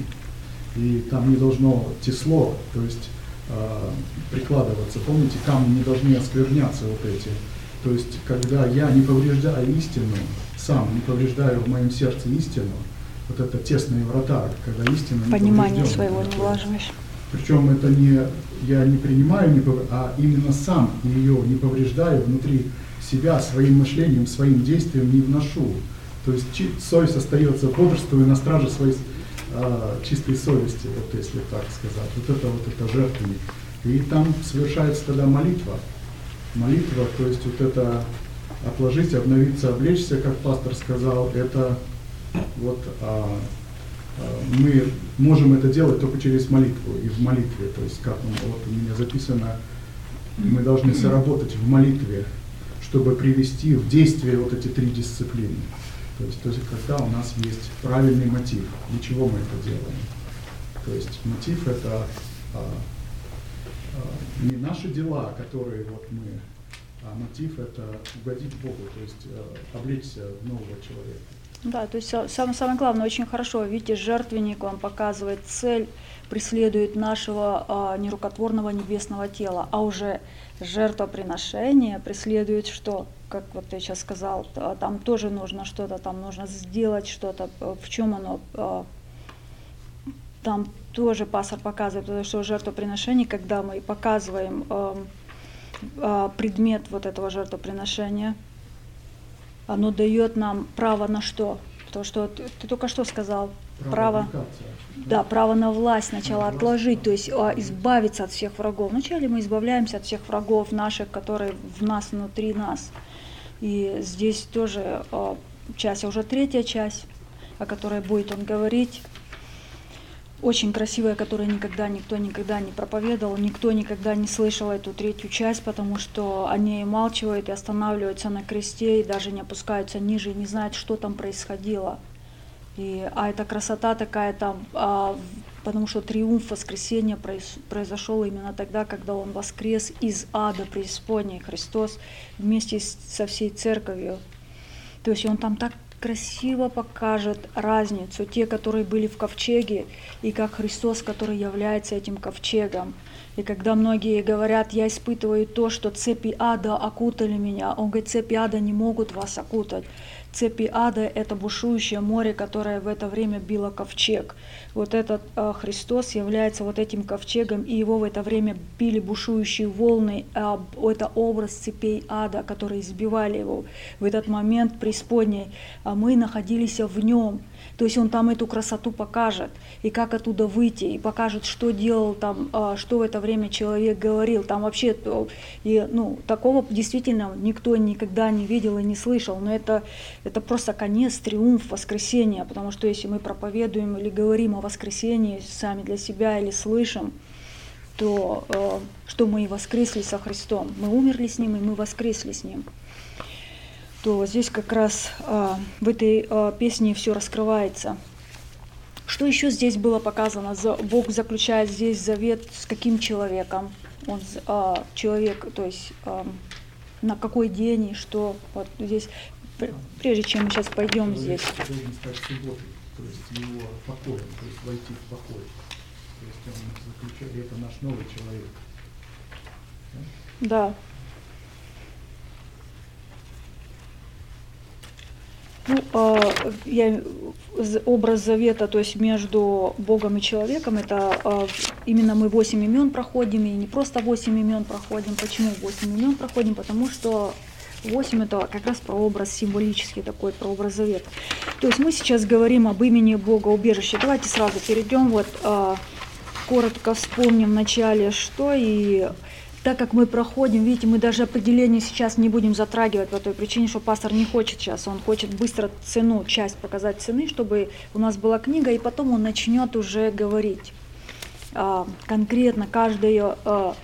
И там не должно тесло, то есть э, прикладываться. Помните, камни не должны оскверняться вот эти. То есть, когда я не повреждаю истину, сам не повреждаю в моем сердце истину, вот это тесные врата, когда истина не понимание своего не влаживаешь. Причем это не я не принимаю, не повр... а именно сам ее не повреждаю внутри себя, своим мышлением, своим действием не вношу. То есть совесть остается, бодрствуя на страже своей чистой совести, вот если так сказать. Вот это вот это жертвенник. И там совершается тогда молитва. Молитва, то есть вот это отложить, обновиться, облечься, как пастор сказал, это вот а, а, мы можем это делать только через молитву и в молитве. То есть как вот у меня записано, мы должны соработать в молитве, чтобы привести в действие вот эти три дисциплины. То есть, то есть когда у нас есть правильный мотив, для чего мы это делаем. То есть мотив это а, а, не наши дела, которые вот мы а мотив это угодить Богу, то есть э, облечься в нового человека. Да, то есть самое, самое главное, очень хорошо, видите, жертвенник, он показывает цель, преследует нашего а, нерукотворного небесного тела, а уже жертвоприношение преследует что? Как вот ты сейчас сказал, там тоже нужно что-то, там нужно сделать что-то, в чем оно, а, там тоже пастор показывает, потому что жертвоприношение, когда мы показываем а, а, предмет вот этого жертвоприношения, оно дает нам право на что? То, что ты, ты только что сказал. Право, право да, право на власть сначала на отложить, власть, то есть а, избавиться от всех врагов. Вначале мы избавляемся от всех врагов наших, которые в нас, внутри нас. И здесь тоже а, часть, а уже третья часть, о которой будет он говорить, очень красивая, которую никогда никто никогда не проповедовал, никто никогда не слышал эту третью часть, потому что они умалчивают и останавливаются на кресте, и даже не опускаются ниже, и не знают, что там происходило. И, а эта красота такая там, а, потому что триумф воскресения произ, произошел именно тогда, когда он воскрес из ада преисподней, Христос вместе с, со всей церковью. То есть он там так красиво покажет разницу, те, которые были в ковчеге, и как Христос, который является этим ковчегом. И когда многие говорят, я испытываю то, что цепи ада окутали меня, он говорит, цепи ада не могут вас окутать. Цепи ада – это бушующее море, которое в это время било ковчег. Вот этот э, Христос является вот этим ковчегом, и его в это время били бушующие волны. Э, это образ цепей ада, которые избивали его в этот момент преисподней, а мы находились в нем. То есть он там эту красоту покажет, и как оттуда выйти, и покажет, что делал там, э, что в это время человек говорил. Там вообще и, ну, такого действительно никто никогда не видел и не слышал, но это Это просто конец, триумф воскресения, потому что если мы проповедуем или говорим о воскресении сами для себя или слышим, то э, что мы и воскресли со Христом, мы умерли с Ним, и мы воскресли с Ним. То здесь как раз э, в этой э, песне все раскрывается. Что еще здесь было показано? Бог заключает здесь завет с каким человеком? Он э, человек, то есть э, на какой день и что? Вот здесь. Прежде чем мы сейчас пойдем здесь. Должен стать субботой, то есть его покоем, то есть войти в покой. То есть он заключает, это наш новый человек. Да. Ну, э, я, образ завета, то есть между Богом и человеком, это э, именно мы восемь имен проходим, и не просто восемь имен проходим. Почему восемь имен проходим? Потому что восемь это как раз про образ символический такой, про образ завета. То есть мы сейчас говорим об имени Бога убежище. Давайте сразу перейдем, вот э, коротко вспомним вначале, что, и так как мы проходим, видите, мы даже определение сейчас не будем затрагивать по той причине, что пастор не хочет сейчас, он хочет быстро цену, часть показать цены, чтобы у нас была книга, и потом он начнет уже говорить э, конкретно каждое, э,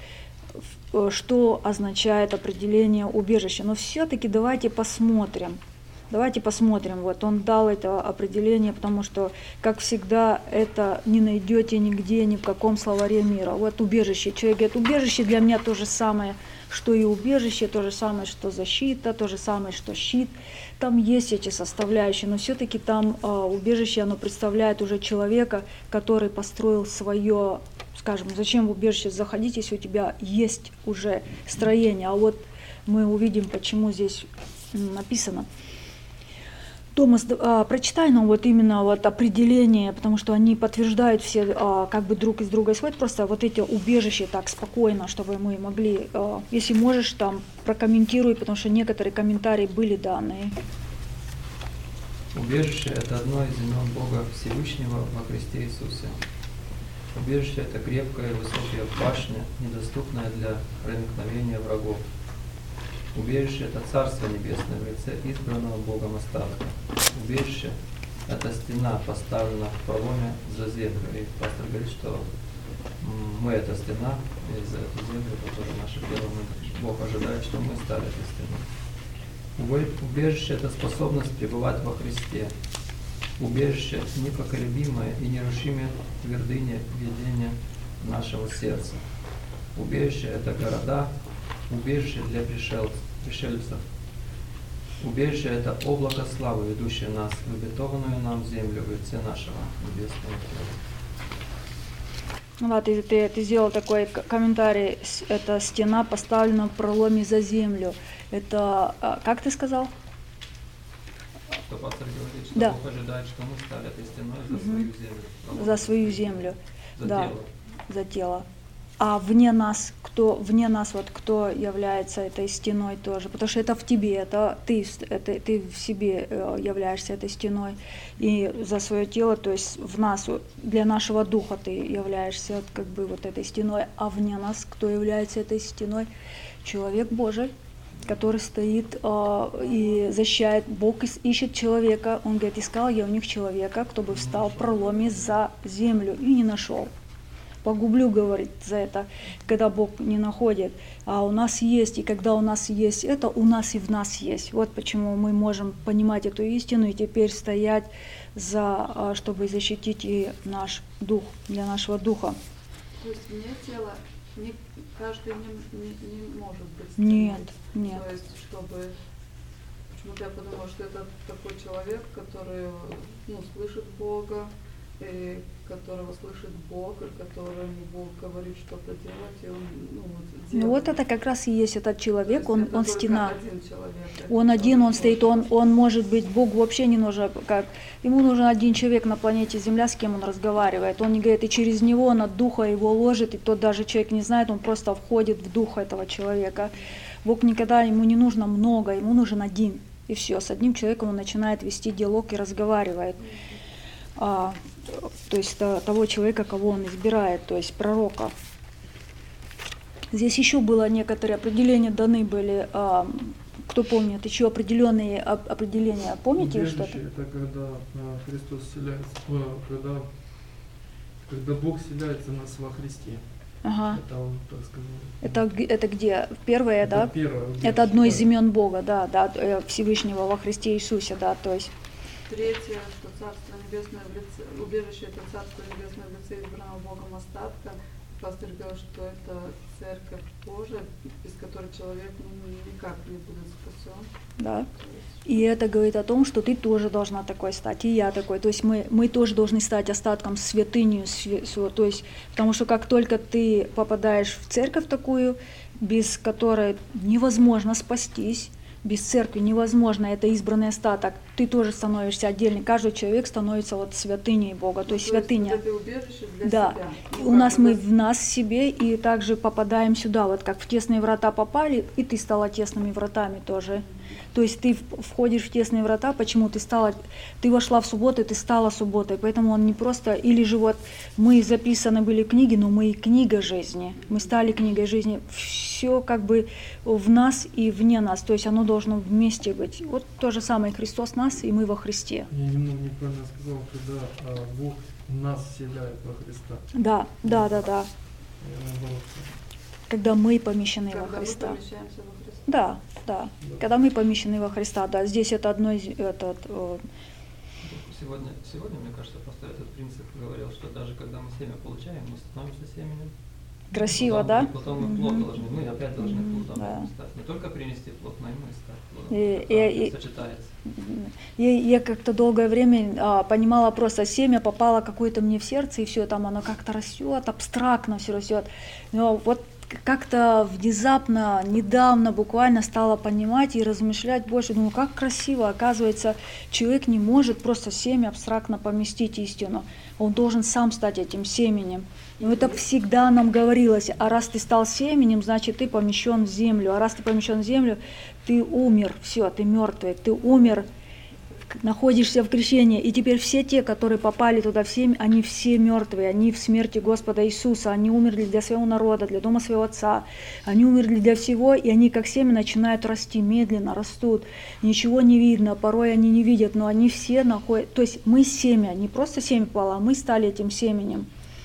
что означает определение убежища. Но все-таки давайте посмотрим. Давайте посмотрим. Вот он дал это определение, потому что, как всегда, это не найдете нигде, ни в каком словаре мира. Вот убежище. Человек говорит, убежище для меня то же самое, что и убежище, то же самое, что защита, то же самое, что щит. Там есть эти составляющие, но все-таки там э, убежище, оно представляет уже человека, который построил свое, скажем, зачем в убежище заходить, если у тебя есть уже строение. А вот мы увидим, почему здесь написано. Томас, а, прочитай нам вот именно вот определение, потому что они подтверждают все, а, как бы друг из друга исходят, просто вот эти убежища так спокойно, чтобы мы могли, а, если можешь, там прокомментируй, потому что некоторые комментарии были данные. Убежище – это одно из имен Бога Всевышнего во Христе Иисусе. Убежище – это крепкая высокая башня, недоступная для проникновения врагов. Убежище – это Царство Небесное в лице избранного Богом остатка. Убежище – это стена, поставлена в проломе за землю. И пастор говорит, что мы – это стена, и за эту землю, которая наша дело, Бог ожидает, что мы стали этой стеной. Убежище – это способность пребывать во Христе. Убежище – непоколебимая и нерушимая твердыня ведения нашего сердца. Убежище – это города, убежище для пришельцев, пришельцев. Убежище — это облако славы, ведущее нас в обетованную нам землю в лице нашего небесного тела. Вот, и ты, ты сделал такой к- комментарий, с- это стена поставлена в проломе за землю. Это, а, как ты сказал? Что пастор говорит, что Да. Бог ожидает, что мы стали этой стеной за Мгм. свою землю. За свою землю, За да. тело. за тело. А вне нас, кто вне нас, вот кто является этой стеной тоже, потому что это в тебе, это ты, с- это ты в себе э, являешься этой стеной, и за свое тело, то есть в нас, вот, для нашего духа ты являешься вот как бы вот этой стеной, а вне нас, кто является этой стеной? Человек Божий, который стоит э, и защищает. Бог ис- ищет человека, он говорит, искал я у них человека, кто бы встал в проломе за землю, и не нашел. Погублю, говорит, за это, когда Бог не находит. А у нас есть, и когда у нас есть это, у нас и в нас есть. Вот почему мы можем понимать эту истину и теперь стоять за, а, чтобы защитить и наш дух, для нашего духа. То есть вне тела не, каждый не, не, не может быть. Нет, стеной. нет. То есть, чтобы... Почему-то я подумала, что это такой человек, который ну, слышит Бога, и которого слышит Бог, и которому Бог говорит что-то делать, и он ну, вот, делает. Ну вот это как раз и есть этот человек, То он, есть это он только стена. один человек, это Он один, он человек стоит, он, может. он может быть, Богу вообще не нужно, как, ему нужен один человек на планете Земля, с кем он разговаривает. Он не говорит, и через него он от духа его ложит, и тот даже человек не знает, он просто входит в дух этого человека. Бог никогда, ему не нужно много, ему нужен один. И все, с одним человеком он начинает вести диалог и разговаривает. А, то есть то- того человека, кого он избирает, то есть пророка. Здесь еще было некоторые определения даны были, а, кто помнит, еще определенные оп- определения. Помните Убежище что-то? это когда а, Христос селяется, а, когда, когда Бог селяется нас во Христе. Ага. Это он так сказал. Это, г- это где? Первое, Это да? первое убежище, Это одно из да. имен Бога, да, да, э, Всевышнего во Христе Иисусе, да, то есть. Третье, что Царство Небесное в лице, убежище это Царство Небесное в лице избранного Богом остатка. Пастор говорил, что это Церковь Божия, без которой человек ну, никак не будет спасен. Да. И это говорит о том, что ты тоже должна такой стать, и я такой. То есть мы, мы тоже должны стать остатком святынью, све- сво- то есть, потому что как только ты попадаешь в церковь такую, без которой невозможно спастись, без церкви невозможно, это избранный остаток, ты тоже становишься отдельный. Каждый человек становится вот святыней Бога, то есть Ну, святыня. вот это убежище для Да, себя. И Ну, у как нас бы мы для- в нас себе и также попадаем сюда, вот как в тесные врата попали, и ты стала тесными вратами тоже. То есть ты в- входишь в тесные врата, почему ты стала, ты вошла в субботу, и ты стала субботой, поэтому он не просто, или же вот мы записаны были книги, но мы и книга жизни, мы стали книгой жизни, все как бы в нас и вне нас, то есть оно должно вместе быть. Вот то же самое, Христос нас, и мы во Христе. Я немного неправильно сказал, когда а, Бог нас вселяет во Христа. Да, да, да, да, Я наоборот. когда мы помещены во Когда мы Христа. помещаемся во Христа. Да, да. Когда мы помещены во Христа, да. Здесь это одно из этот, э, Сегодня, сегодня, мне кажется, просто этот принцип говорил, что даже когда мы семя получаем, мы становимся семенем. красиво, потом, да? И потом мы плод Мгм. должны, мы опять должны Мгм, плодом да. стать. Не только принести плод, но и мы стать плодом. И- Это и- и- сочетается. Я, я как-то долгое время а, понимала просто, семя попало какое-то мне в сердце, и все, там оно как-то растет, абстрактно все растет. Но вот как-то внезапно, недавно буквально стала понимать и размышлять больше. Думаю, как красиво, оказывается, человек не может просто семя абстрактно поместить истину. Он должен сам стать этим семенем. Но это всегда нам говорилось, а раз ты стал семенем, значит ты помещен в землю, а раз ты помещен в землю, ты умер, все, ты мертвый, ты умер, находишься в крещении, и теперь все те, которые попали туда в семь, они все мертвые, они в смерти Господа Иисуса, они умерли для своего народа, для дома своего Отца, они умерли для всего, и они как семя начинают расти, медленно растут, ничего не видно, порой они не видят, но они все находят, то есть мы семя, не просто семя попало, а мы стали этим семенем.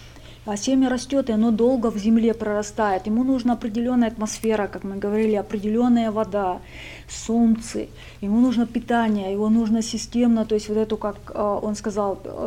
А семя растет, и оно долго в земле прорастает. Ему нужна определенная атмосфера, как мы говорили, определенная вода, солнце. Ему нужно питание, его нужно системно, то есть вот эту, как э, он сказал, э,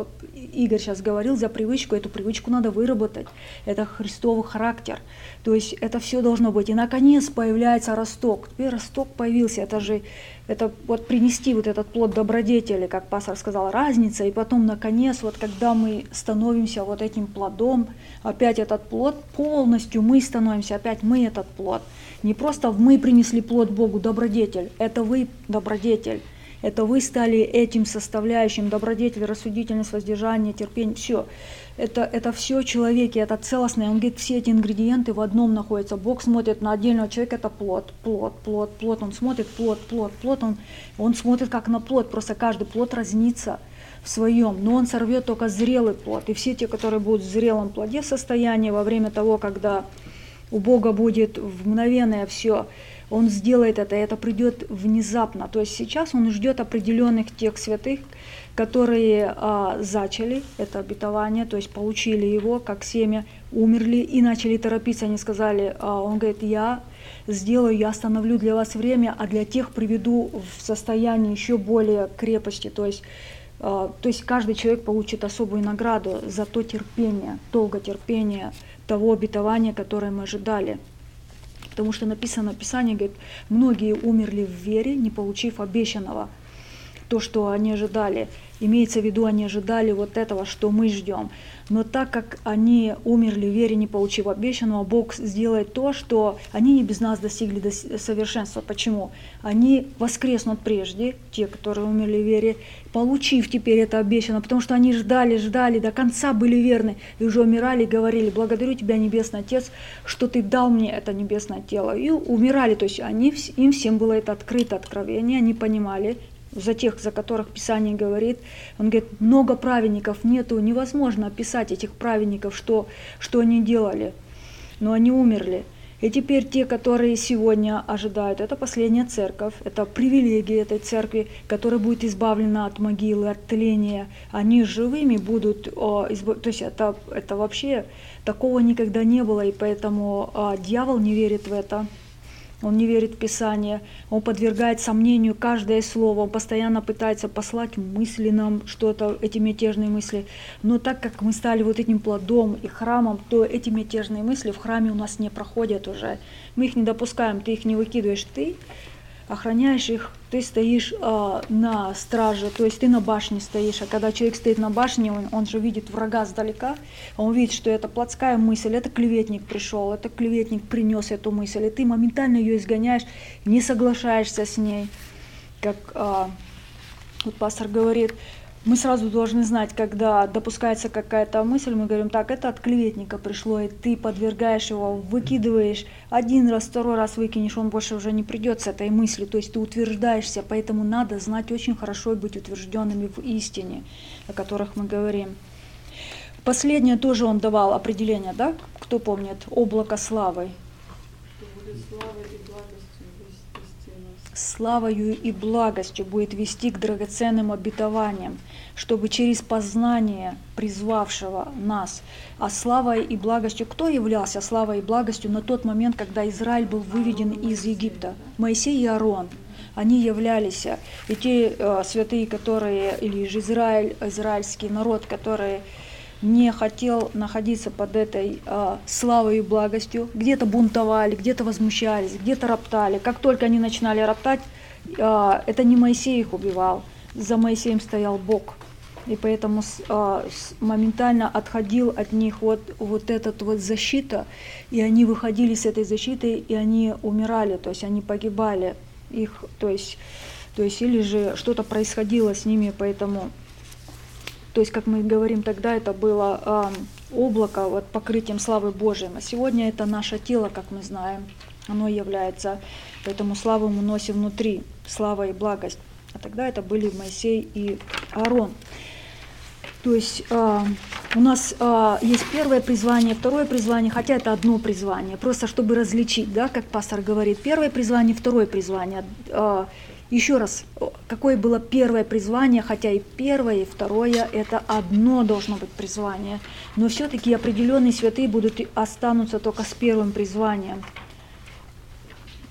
Игорь сейчас говорил за привычку, эту привычку надо выработать. Это Христовый характер. То есть это все должно быть. И наконец появляется росток. Теперь росток появился. Это же это вот принести вот этот плод добродетели, как пастор сказал, разница. И потом, наконец, вот когда мы становимся вот этим плодом, опять этот плод полностью мы становимся, опять мы этот плод. Не просто мы принесли плод Богу, добродетель. Это вы добродетель. Это вы стали этим составляющим, добродетель, рассудительность, воздержание, терпение, все. Это, это все человеки, это целостное. Он говорит, все эти ингредиенты в одном находятся. Бог смотрит на отдельного человека, это плод, плод, плод, плод. Он смотрит плод, плод, плод. Он, он смотрит как на плод, просто каждый плод разнится в своем. Но он сорвет только зрелый плод. И все те, которые будут в зрелом плоде в состоянии во время того, когда у Бога будет мгновенное все, Он сделает это, и это придет внезапно. То есть сейчас Он ждет определенных тех святых, которые а, зачали это обетование, то есть получили его как семя, умерли и начали торопиться. Они сказали, а, Он говорит, я сделаю, я остановлю для вас время, а для тех приведу в состояние еще более крепости. То есть, а, то есть каждый человек получит особую награду за то терпение, долготерпение того обетования, которое мы ожидали. Потому что написано в Писании, говорит, многие умерли в вере, не получив обещанного. То, что они ожидали. Имеется в виду, они ожидали вот этого, что мы ждем. Но так как они умерли в вере, не получив обещанного, Бог сделает то, что они не без нас достигли до совершенства. Почему? Они воскреснут прежде, те, которые умерли в вере, получив теперь это обещанное, потому что они ждали, ждали, до конца были верны, и уже умирали, и говорили, благодарю Тебя, Небесный Отец, что Ты дал мне это небесное тело. И умирали, то есть они, им всем было это открыто откровение, они понимали, за тех, за которых Писание говорит. Он говорит, много праведников нету, невозможно описать этих праведников, что, что они делали, но они умерли. И теперь те, которые сегодня ожидают, это последняя церковь, это привилегия этой церкви, которая будет избавлена от могилы, от тления. Они живыми будут, о, избав... то есть это, это вообще такого никогда не было, и поэтому о, дьявол не верит в это. Он не верит в Писание, он подвергает сомнению каждое слово, он постоянно пытается послать мысли нам, что-то, эти мятежные мысли. Но так как мы стали вот этим плодом и храмом, то эти мятежные мысли в храме у нас не проходят уже. Мы их не допускаем, ты их не выкидываешь, ты охраняешь их, ты стоишь э, на страже, то есть ты на башне стоишь. А когда человек стоит на башне, он, он же видит врага сдалека, он видит, что это плотская мысль, это клеветник пришел, это клеветник принес эту мысль, и ты моментально ее изгоняешь, не соглашаешься с ней. Как э, вот пастор говорит, мы сразу должны знать, когда допускается какая-то мысль, мы говорим, так, это от клеветника пришло, и ты подвергаешь его, выкидываешь, один раз, второй раз выкинешь, он больше уже не придет с этой мыслью, то есть ты утверждаешься, поэтому надо знать очень хорошо и быть утвержденными в истине, о которых мы говорим. Последнее тоже он давал определение, да, кто помнит, облако славы. Славою и благостью будет вести к драгоценным обетованиям, чтобы через познание призвавшего нас, а славой и благостью, кто являлся славой и благостью на тот момент, когда Израиль был выведен из Египта? Моисей и Аарон. Они являлись, и те э, святые, которые, или же Израиль, израильский народ, который не хотел находиться под этой э, славой и благостью, где-то бунтовали, где-то возмущались, где-то роптали. Как только они начинали роптать, э, это не Моисей их убивал, за Моисеем стоял Бог. И поэтому э, моментально отходил от них вот, вот эта вот защита, и они выходили с этой защиты, и они умирали, то есть они погибали. Их, то есть, то есть или же что-то происходило с ними, поэтому... То есть, как мы говорим, тогда это было э, облако вот, покрытием славы Божией. А сегодня это наше тело, как мы знаем, оно является. Поэтому славу мы носим внутри, слава и благость. А тогда это были Моисей и Аарон. То есть э, у нас э, есть первое призвание, второе призвание, хотя это одно призвание, просто чтобы различить, да, как пастор говорит, первое призвание, второе призвание. Э, Еще раз, какое было первое призвание, хотя и первое, и второе, это одно должно быть призвание, но все-таки определенные святые будут останутся только с первым призванием.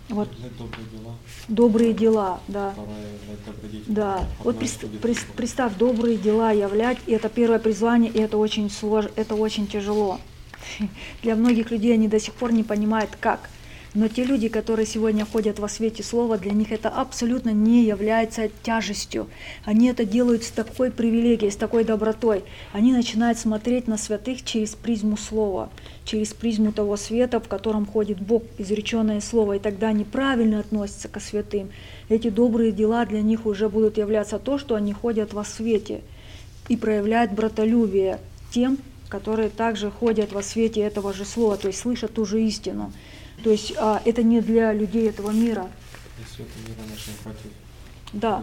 Вот. Добрые дела. Добрые дела, да. Добродетель. Да. Вот представь, представь, добрые дела являть, и это первое призвание, и это очень сложно, это очень тяжело. Для многих людей они до сих пор не понимают, как. Но те люди, которые сегодня ходят во свете Слова, для них это абсолютно не является тяжестью. Они это делают с такой привилегией, с такой добротой. Они начинают смотреть на святых через призму Слова, через призму того света, в котором ходит Бог, изреченное Слово. И тогда они правильно относятся ко святым. Эти добрые дела для них уже будут являться то, что они ходят во свете и проявляют братолюбие тем, которые также ходят во свете этого же Слова, то есть слышат ту же истину. То есть а, это не для людей этого мира. Да.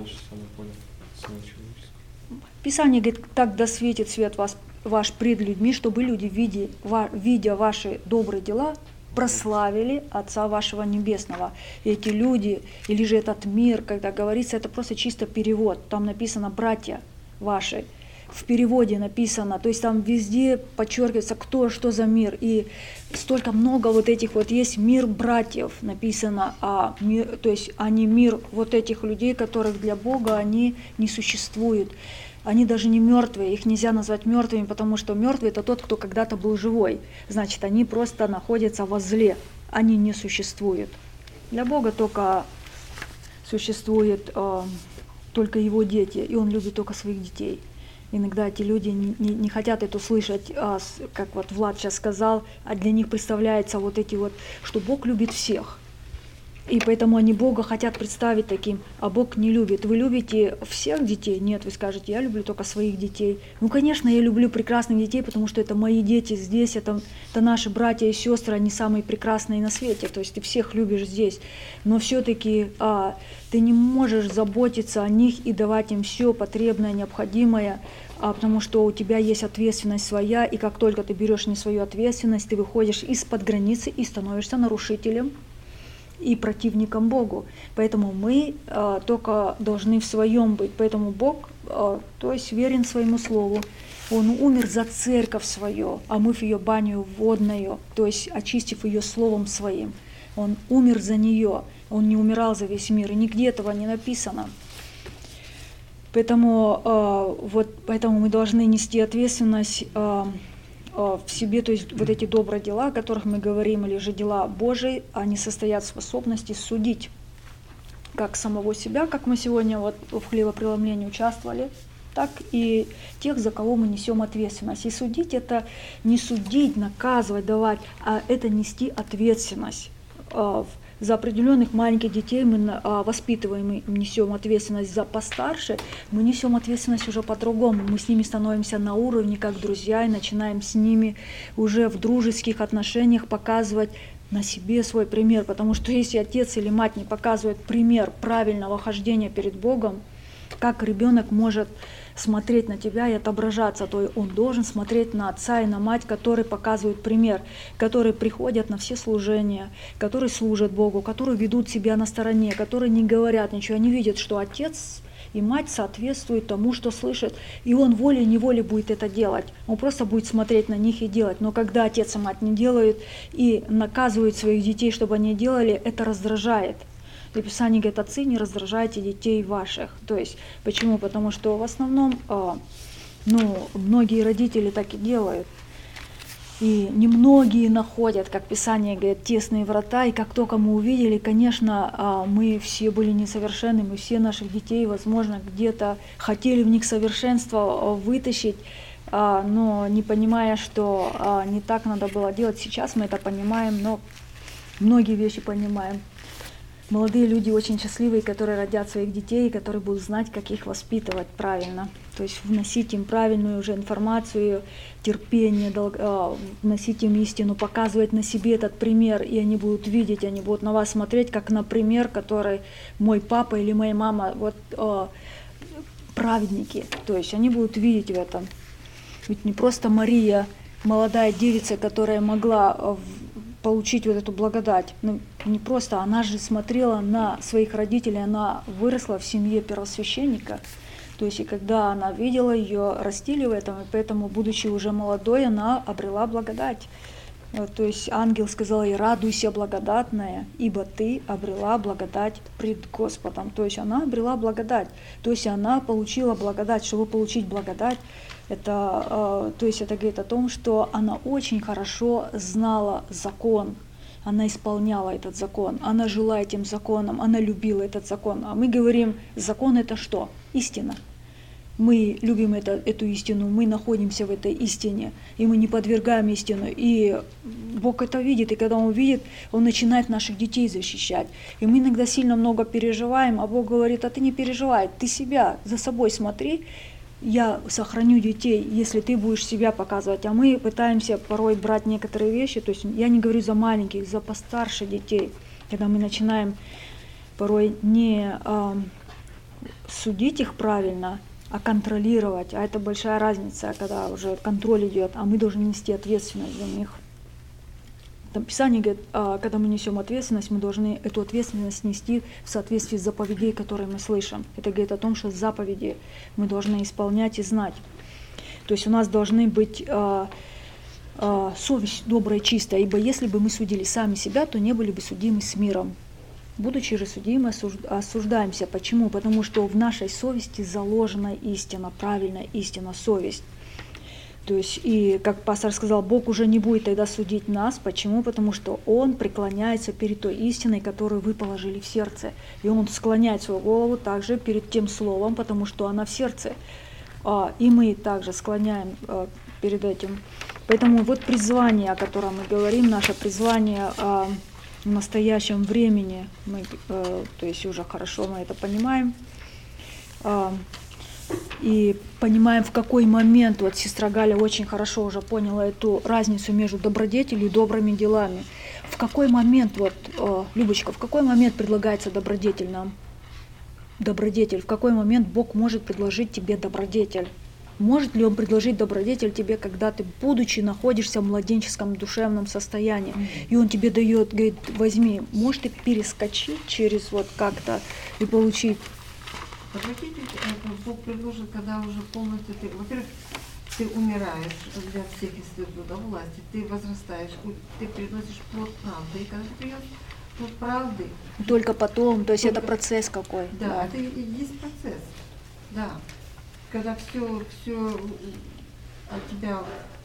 Писание говорит, так да светит свет вас, ваш пред людьми, чтобы люди, видя, видя ваши добрые дела, прославили Отца вашего Небесного. И эти люди, или же этот мир, когда говорится, это просто чисто перевод. Там написано «братья ваши». В переводе написано, то есть там везде подчеркивается, кто, что за мир. И столько много вот этих вот есть мир братьев написано, а мир, то есть они мир вот этих людей, которых для Бога они не существуют. Они даже не мертвые, их нельзя назвать мертвыми, потому что мертвый это тот, кто когда-то был живой. Значит, они просто находятся во зле, они не существуют. Для Бога только существуют э, только его дети, и он любит только своих детей. Иногда эти люди не, не, не хотят это услышать, а, как вот Влад сейчас сказал, а для них представляется вот эти вот, что Бог любит всех. И поэтому они Бога хотят представить таким, а Бог не любит. Вы любите всех детей? Нет, вы скажете, я люблю только своих детей. Ну, конечно, я люблю прекрасных детей, потому что это мои дети здесь, это, это наши братья и сестры, они самые прекрасные на свете. То есть ты всех любишь здесь. Но все-таки а, ты не можешь заботиться о них и давать им все потребное, необходимое, а, потому что у тебя есть ответственность своя, и как только ты берешь не свою ответственность, ты выходишь из-под границы и становишься нарушителем и противником Богу. Поэтому мы э, только должны в своем быть. Поэтому Бог, э, то есть верен своему слову. Он умер за церковь свою, омыв ее баню водную, то есть очистив ее словом своим. Он умер за нее. Он не умирал за весь мир. И нигде этого не написано. Поэтому, э, вот, поэтому мы должны нести ответственность э, в себе, то есть вот эти добрые дела, о которых мы говорим, или же дела Божии, они состоят в способности судить как самого себя, как мы сегодня вот в хлебопреломлении участвовали, так и тех, за кого мы несем ответственность. И судить — это не судить, наказывать, давать, а это нести ответственность. За определенных маленьких детей мы воспитываем и несем ответственность, за постарше мы несем ответственность уже по-другому. Мы с ними становимся на уровне как друзья и начинаем с ними уже в дружеских отношениях показывать на себе свой пример. Потому что если отец или мать не показывает пример правильного хождения перед Богом, как ребенок может смотреть на тебя и отображаться, то он должен смотреть на отца и на мать, которые показывают пример, которые приходят на все служения, которые служат Богу, которые ведут себя на стороне, которые не говорят ничего. Они видят, что отец и мать соответствуют тому, что слышат, и он волей-неволей будет это делать. Он просто будет смотреть на них и делать. Но когда отец и мать не делают и наказывают своих детей, чтобы они делали, это раздражает. И Писание говорит, отцы, не раздражайте детей ваших. То есть, почему? Потому что в основном, а, ну, многие родители так и делают. И немногие находят, как Писание говорит, тесные врата. И как только мы увидели, конечно, а, мы все были несовершенны, мы все наших детей, возможно, где-то хотели в них совершенство вытащить, а, но не понимая, что а, не так надо было делать. Сейчас мы это понимаем, но многие вещи понимаем. Молодые люди очень счастливые, которые родят своих детей, которые будут знать, как их воспитывать правильно. То есть вносить им правильную уже информацию, терпение, вносить им истину, показывать на себе этот пример, и они будут видеть, они будут на вас смотреть, как на пример, который мой папа или моя мама, вот э, праведники. То есть они будут видеть в этом. Ведь не просто Мария, молодая девица, которая могла получить вот эту благодать. Ну, не просто, она же смотрела на своих родителей, она выросла в семье первосвященника. То есть и когда она видела, ее растили в этом, и поэтому, будучи уже молодой, она обрела благодать. То есть ангел сказал ей: радуйся, благодатная, ибо ты обрела благодать пред Господом. То есть она обрела благодать. То есть она получила благодать. Чтобы получить благодать, это, то есть это говорит о том, что она очень хорошо знала закон. Она исполняла этот закон, она жила этим законом, она любила этот закон. А мы говорим, закон это что? Истина. Мы любим это, эту истину, мы находимся в этой истине, и мы не подвергаем истину. И Бог это видит, и когда Он видит, Он начинает наших детей защищать. И мы иногда сильно много переживаем, а Бог говорит: а ты не переживай, ты себя за собой смотри, я сохраню детей, если ты будешь себя показывать. А мы пытаемся порой брать некоторые вещи, то есть я не говорю за маленьких, за постарше детей, когда мы начинаем порой не э, судить их правильно, а контролировать. А это большая разница, когда уже контроль идет, а мы должны нести ответственность за них. Там Писание говорит, когда мы несем ответственность, мы должны эту ответственность нести в соответствии с заповедей, которые мы слышим. Это говорит о том, что заповеди мы должны исполнять и знать. То есть у нас должны быть а, а, совесть добрая, чистая, ибо если бы мы судили сами себя, то не были бы судимы с миром. Будучи же судимы, осуждаемся. Почему? Потому что в нашей совести заложена истина, правильная истина, совесть. То есть, и как пастор сказал, Бог уже не будет тогда судить нас. Почему? Потому что Он преклоняется перед той истиной, которую вы положили в сердце. И Он склоняет свою голову также перед тем словом, потому что она в сердце. И мы также склоняем перед этим. Поэтому вот призвание, о котором мы говорим, наше призвание в настоящем времени, мы, э, то есть уже хорошо мы это понимаем, э, и понимаем, в какой момент, вот сестра Галя очень хорошо уже поняла эту разницу между добродетелью и добрыми делами. В какой момент, вот, э, Любочка, в какой момент предлагается добродетель нам? Добродетель, в какой момент Бог может предложить тебе добродетель? Может ли Он предложить добродетель тебе, когда ты, будучи, находишься в младенческом душевном состоянии, mm-hmm. и Он тебе дает, говорит, возьми, можешь ты перескочить через вот как-то и получить? Добродетель Бог предложит, когда уже полностью ты, во-первых, ты умираешь для всех институтов власти, ты возрастаешь, ты приносишь плод правды, и когда ты приносишь плод правды... Только потом, то есть только, это процесс какой? Да, да, это и есть процесс, да. Когда все, все от тебя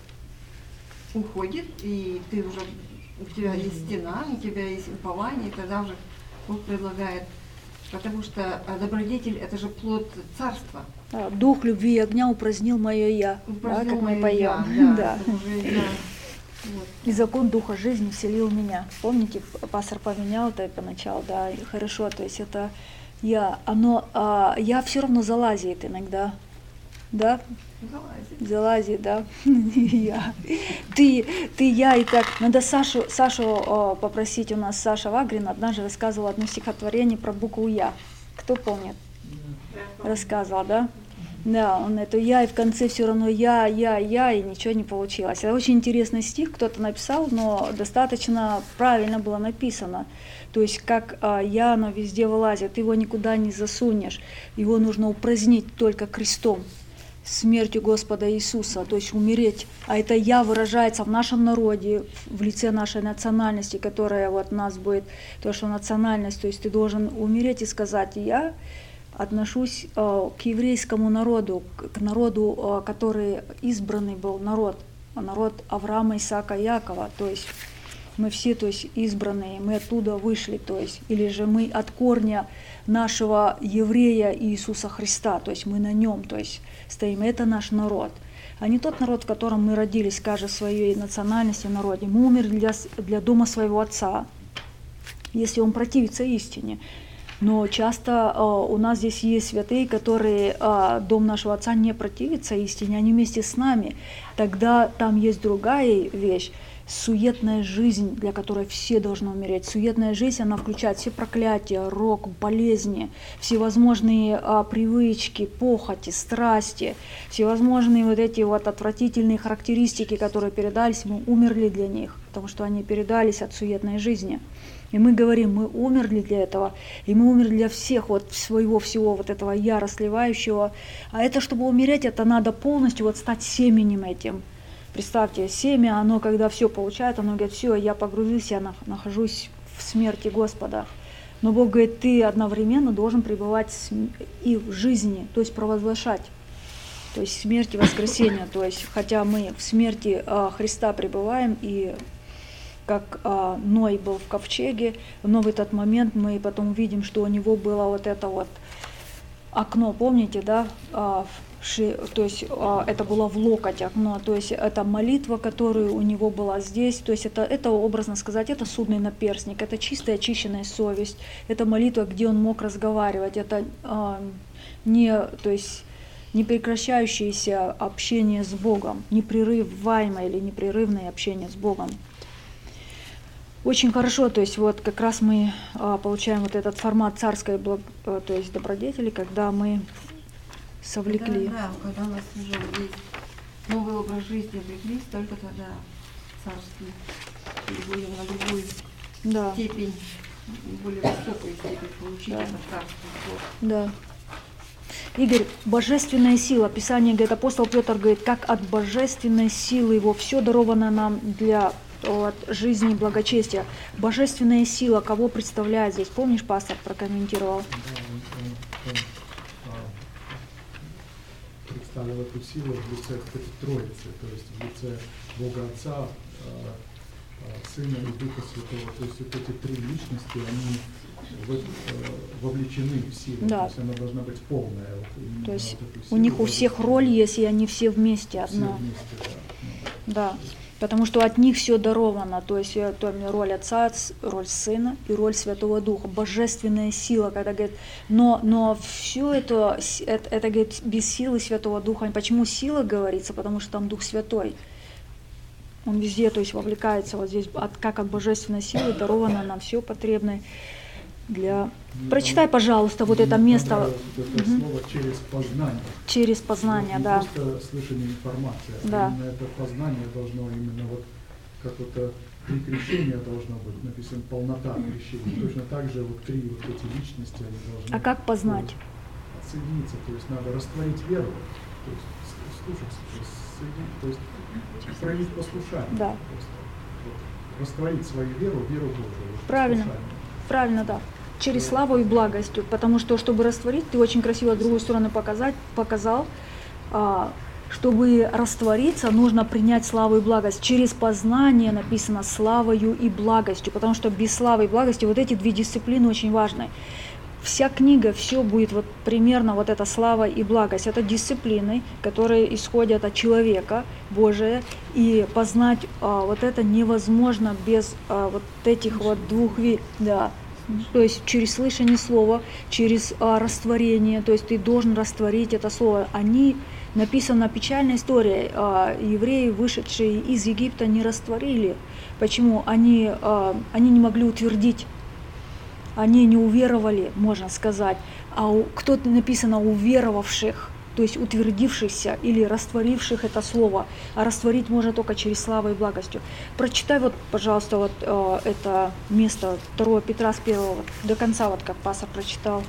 уходит, и ты уже, у тебя есть стена, у тебя есть упование, тогда уже Бог предлагает, потому что добродетель – это же плод царства. Да, дух любви и огня упразднил мое «я», упразднил, да, как мы поем. Я, да, да. Уже, да. Вот. И закон Духа жизни вселил в меня. Помните, пастор поменял это поначалу, да, и хорошо, то есть это я, оно, а, я все равно залазит иногда. Да? Залазит. Залазит, да. я. Ты, ты, я и так. Надо Сашу, Сашу о, попросить. У нас Саша Вагрин однажды рассказывал одно стихотворение про букву «Я». Кто помнит? Рассказывал, да? Да, он это «я», и в конце все равно «я», «я», «я», и ничего не получилось. Это очень интересный стих, кто-то написал, но достаточно правильно было написано. То есть как а, «я», оно везде вылазит, его никуда не засунешь. Его нужно упразднить только крестом, смертью Господа Иисуса, то есть умереть. А это «я» выражается в нашем народе, в лице нашей национальности, которая вот у нас будет, то, что национальность, то есть ты должен умереть и сказать «я» отношусь э, к еврейскому народу, к, к народу, э, который избранный был народ, народ Авраама, Исаака, Якова, то есть мы все, то есть избранные, мы оттуда вышли, то есть, или же мы от корня нашего еврея Иисуса Христа, то есть мы на нем, то есть стоим, это наш народ, а не тот народ, в котором мы родились, каждой своей национальности, народе. Мы умерли для, для дома своего отца, если он противится истине. Но часто э, у нас здесь есть святые, которые э, дом нашего отца не противится истине, они вместе с нами. Тогда там есть другая вещь. Суетная жизнь, для которой все должны умереть. Суетная жизнь, она включает все проклятия, рок, болезни, всевозможные а, привычки, похоти, страсти, всевозможные вот эти вот отвратительные характеристики, которые передались, мы умерли для них, потому что они передались от суетной жизни. И мы говорим, мы умерли для этого, и мы умерли для всех вот своего всего вот этого я расливающего. А это, чтобы умереть, это надо полностью вот стать семенем этим. Представьте, семя, оно когда все получает, оно говорит, все, я погрузился, я нахожусь в смерти Господа. Но Бог говорит, ты одновременно должен пребывать и в жизни, то есть провозглашать. То есть смерть и воскресение. То есть, хотя мы в смерти а, Христа пребываем, и как а, Ной был в ковчеге, но в этот момент мы потом увидим, что у него было вот это вот окно, помните, да? А, ши, то есть а, это было в локоть окно, то есть это молитва, которая у него была здесь, то есть это, это образно сказать, это судный наперстник, это чистая очищенная совесть, это молитва, где он мог разговаривать, это а, не, то есть непрекращающееся общение с Богом, непрерываемое или непрерывное общение с Богом. Очень хорошо, то есть вот как раз мы а, получаем вот этот формат царской благ, а, то есть добродетели, когда мы совлекли. Да, да, когда у нас уже есть новый образ жизни обреклись, только тогда царский, и будем на другую да. степень, более высокую степень получить да. это царство. Да. Игорь, божественная сила, Писание говорит, апостол Петр говорит, как от божественной силы его все даровано нам для от жизни и благочестия. Божественная сила, кого представляет здесь? Помнишь, пастор прокомментировал? Да, он, он, он, а, представил эту силу в лице, кстати, Троицы, то есть в лице Бога Отца, а, а, Сына и Духа Святого. То есть вот эти три личности, они в, а, вовлечены в силу, да. то есть она должна быть полная. Вот, то есть вот у них у всех роль есть, и они все вместе одна. Все вместе, да. Да. Потому что от них все даровано, то есть то, роль Отца, роль Сына и роль Святого Духа, божественная сила, когда говорит, но, но все это, это, это говорит, без силы Святого Духа. Почему сила говорится? Потому что там Дух Святой. Он везде, то есть вовлекается вот здесь, от, как от божественной силы даровано нам все потребное. Для... Мне Прочитай, пожалуйста, вот это место. Это угу. слово через познание. Через познание, не да. Не просто слышание информации, да. а именно это познание должно именно вот как вот три крещения должно быть, написано полнота крещения. Точно так же вот три вот эти личности, они должны... А как познать? Отсоединиться, то есть надо растворить веру, то есть слушаться, то есть, соединить, то есть проявить послушание. Да. То есть, вот, растворить свою веру, веру Божию. Правильно, правильно, да. Через славу и благостью, потому что, чтобы растворить, ты очень красиво другую сторону показать, показал, а, чтобы раствориться, нужно принять славу и благость. Через познание написано славою и благостью, потому что без славы и благости вот эти две дисциплины очень важны. Вся книга, все будет вот примерно вот эта слава и благость. Это дисциплины, которые исходят от человека Божия, и познать а, вот это невозможно без а, вот этих вот двух видов. Да. То есть через слышание слова, через а, растворение, то есть ты должен растворить это слово. Они, написана печальная история, а, евреи, вышедшие из Египта, не растворили. Почему? Они, а, они не могли утвердить, они не уверовали, можно сказать. А у, кто-то написано уверовавших, то есть утвердившихся или растворивших это слово. А растворить можно только через славу и благостью. Прочитай вот, пожалуйста, вот э, это место второе Петра с первого вот, до конца, вот как пастор прочитал.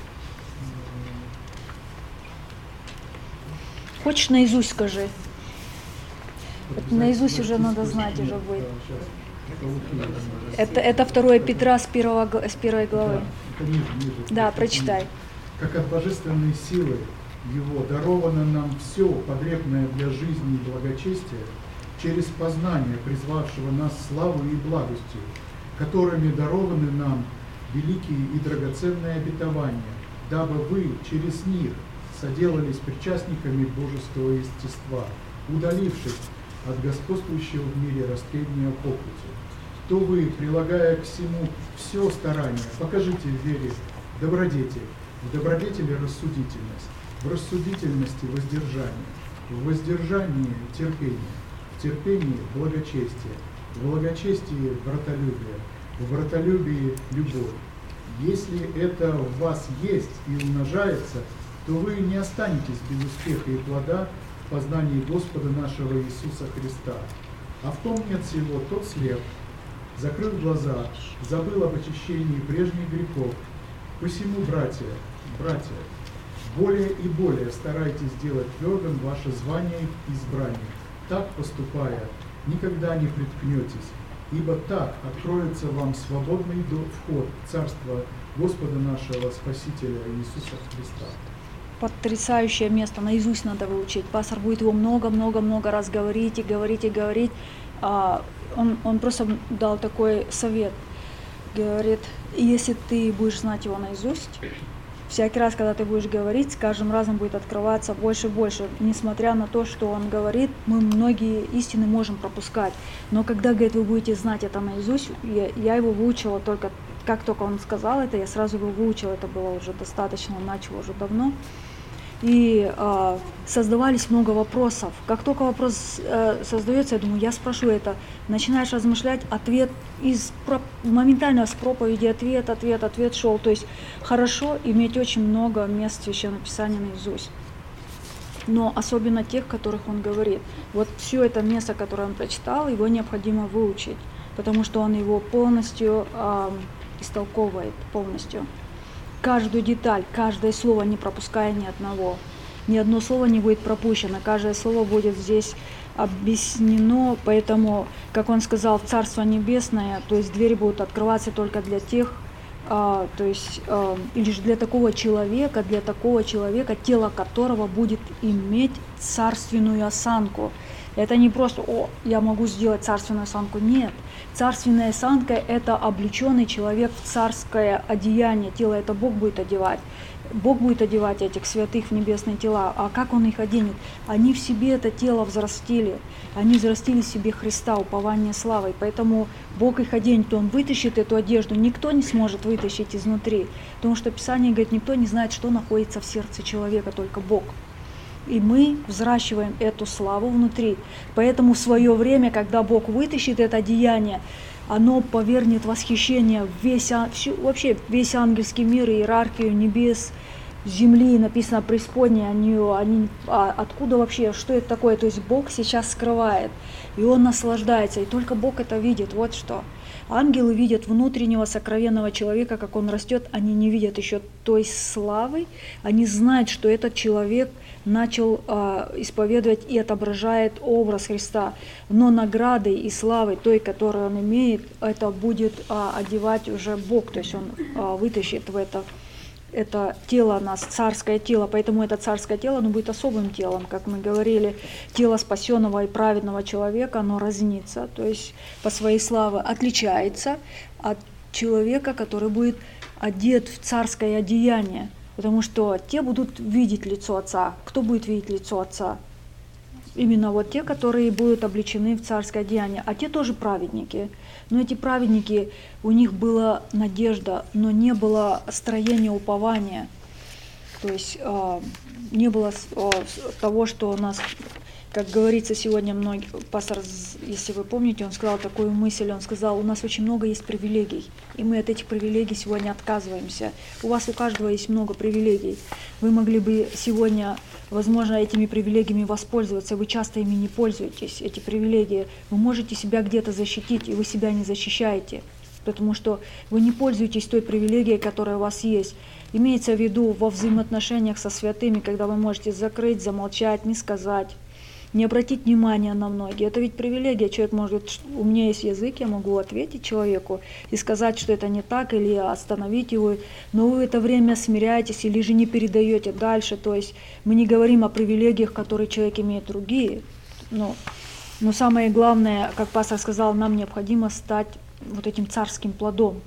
Хочешь наизусть скажи? Это наизусть уже надо знать уже будет. Это, это второе Петра с, первого, с первой главы. Да, ниже, ниже, да, прочитай. Как от божественной силы Его даровано нам все, потребное для жизни и благочестия, через познание, призвавшего нас славу и благостью, которыми дарованы нам великие и драгоценные обетования, дабы вы через них соделались причастниками божеского естества, удалившись от господствующего в мире растления похоти. То вы, прилагая к всему все старание, покажите в вере добродетель, в добродетели рассудительность, в рассудительности воздержание, в воздержании терпение, в терпении благочестие, в благочестии братолюбие, в братолюбии любовь. Если это в вас есть и умножается, то вы не останетесь без успеха и плода в познании Господа нашего Иисуса Христа. А в том нет всего, тот слеп, закрыв глаза, забыл об очищении прежних грехов. Посему, братья, братья, более и более старайтесь сделать твердым ваше звание и избрание. Так поступая, никогда не приткнетесь, ибо так откроется вам свободный вход в Царство Господа нашего Спасителя Иисуса Христа. Потрясающее место, наизусть надо выучить. Пастор будет его много-много-много раз говорить и говорить и говорить. А, он, он просто дал такой совет. Говорит, если ты будешь знать его наизусть, всякий раз, когда ты будешь говорить, с каждым разом будет открываться больше и больше. Несмотря на то, что он говорит, мы многие истины можем пропускать. Но когда, говорит, вы будете знать это наизусть, я, я его выучила только, как только он сказал это, я сразу его выучила, это было уже достаточно, начала уже давно. И э, создавались много вопросов. Как только вопрос э, создается, я думаю, я спрошу это, начинаешь размышлять, ответ из моментально с проповеди, ответ, ответ, ответ шел. То есть хорошо иметь очень много мест Священного Писания наизусть. Но особенно тех, которых он говорит. Вот все это место, которое он прочитал, его необходимо выучить, потому что он его полностью э, истолковывает, полностью. Каждую деталь, каждое слово, не пропуская ни одного. Ни одно слово не будет пропущено, каждое слово будет здесь объяснено, поэтому, как он сказал, Царство Небесное, то есть двери будут открываться только для тех, а, то есть а, лишь для такого человека, для такого человека, тело которого будет иметь царственную осанку. Это не просто, о, я могу сделать царственную осанку, нет. Царственная осанка – это облеченный человек в царское одеяние. Тело это Бог будет одевать. Бог будет одевать этих святых в небесные тела. А как Он их оденет? Они в себе это тело взрастили. Они взрастили в себе Христа, упование славой. Поэтому Бог их оденет, Он вытащит эту одежду. Никто не сможет вытащить изнутри. Потому что Писание говорит, никто не знает, что находится в сердце человека, только Бог. И мы взращиваем эту славу внутри. Поэтому в свое время, когда Бог вытащит это одеяние, оно повернет восхищение весь, вообще весь ангельский мир, иерархию небес, земли, написано преисподней, они, они, а откуда вообще, что это такое? То есть Бог сейчас скрывает, и Он наслаждается, и только Бог это видит, вот что. Ангелы видят внутреннего сокровенного человека, как он растет, они не видят еще той славы, они знают, что этот человек начал э, исповедовать и отображает образ Христа, но наградой и славой той, которую он имеет, это будет э, одевать уже Бог, то есть он э, вытащит в это, это тело нас, царское тело, поэтому это царское тело, оно будет особым телом, как мы говорили, тело спасенного и праведного человека, оно разнится, то есть по своей славе отличается от человека, который будет одет в царское одеяние, потому что те будут видеть лицо Отца. Кто будет видеть лицо Отца? Именно вот те, которые будут облечены в царское одеяние, а те тоже праведники. Но эти праведники, у них была надежда, но не было строения упования. То есть э, не было э, того, что у нас, как говорится сегодня, многие, пастор, если вы помните, он сказал такую мысль, он сказал, у нас очень много есть привилегий, и мы от этих привилегий сегодня отказываемся. У вас у каждого есть много привилегий. Вы могли бы сегодня, возможно, этими привилегиями воспользоваться, вы часто ими не пользуетесь, эти привилегии. Вы можете себя где-то защитить, и вы себя не защищаете, потому что вы не пользуетесь той привилегией, которая у вас есть. Имеется в виду во взаимоотношениях со святыми, когда вы можете закрыть, замолчать, не сказать, не обратить внимания на многие. Это ведь привилегия. Человек может, у меня есть язык, я могу ответить человеку и сказать, что это не так, или остановить его, но вы в это время смиряетесь или же не передаете дальше. То есть мы не говорим о привилегиях, которые человек имеет другие. Но, но самое главное, как пастор сказал, нам необходимо стать вот этим царским плодом.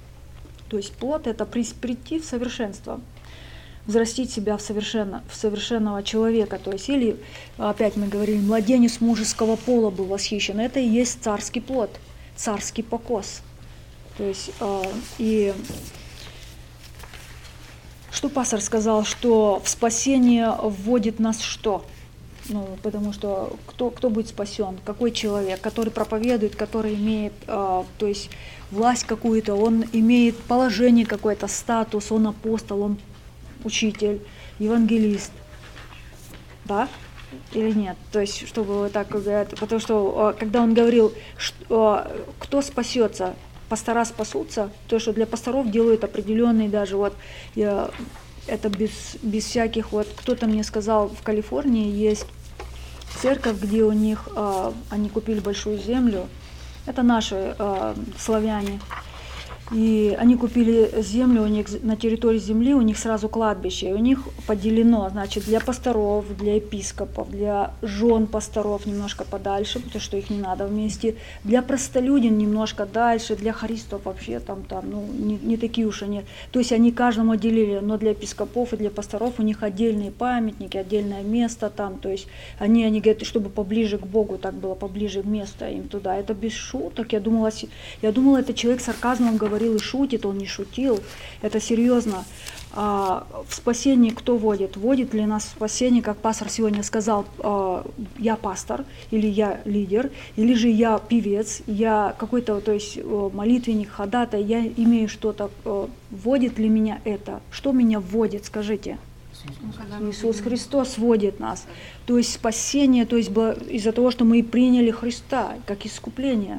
То есть плод – это прийти в совершенство, взрастить себя в, совершенно, в совершенного человека. То есть, или, опять мы говорили, младенец мужеского пола был восхищен. Это и есть царский плод, царский покос. То есть, э, и что пастор сказал, что в спасение вводит нас что? Ну, потому что кто, кто будет спасен? Какой человек, который проповедует, который имеет, э, то есть, власть какую-то, он имеет положение какое-то, статус, он апостол, он учитель, евангелист, да, или нет? То есть, чтобы вот так говорят, потому что, когда он говорил, что, кто спасется, пастора спасутся, то, что для пасторов делают определенные даже, вот, я, это без, без всяких, вот, кто-то мне сказал, в Калифорнии есть церковь, где у них, а, они купили большую землю. Это наши а, славяне. И они купили землю, у них на территории земли у них сразу кладбище, и у них поделено, значит, для пасторов, для епископов, для жен пасторов немножко подальше, потому что их не надо вместе, для простолюдин немножко дальше, для хористов вообще там, там ну, не, не такие уж они. То есть они каждому отделили, но для епископов и для пасторов у них отдельные памятники, отдельное место там, то есть они, они говорят, чтобы поближе к Богу, так было поближе место им туда. Это без шуток, я думала, я думала, это человек с сарказмом говорил и шутит, он не шутил, это серьезно. А, в спасении кто водит? Водит ли нас в спасение, как пастор сегодня сказал, а, я пастор, или я лидер, или же я певец, я какой-то, то есть молитвенник, ходатай, я имею что-то, а, водит ли меня это? Что меня вводит, скажите? Иисус Христос водит нас. То есть спасение, то есть из-за того, что мы приняли Христа как искупление.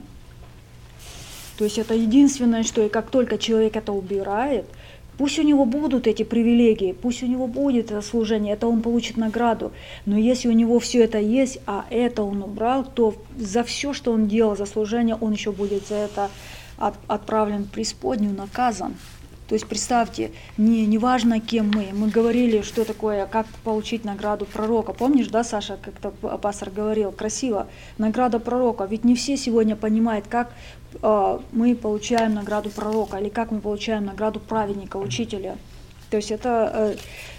То есть это единственное, что и как только человек это убирает, пусть у него будут эти привилегии, пусть у него будет это служение, это он получит награду. Но если у него все это есть, а это он убрал, то за все, что он делал, за служение, он еще будет за это от, отправлен в преисподнюю, наказан. То есть представьте, не, не важно, кем мы. Мы говорили, что такое, как получить награду пророка. Помнишь, да, Саша, как-то пастор говорил, красиво, награда пророка. Ведь не все сегодня понимают, как э, мы получаем награду пророка, или как мы получаем награду праведника, учителя. То есть это э,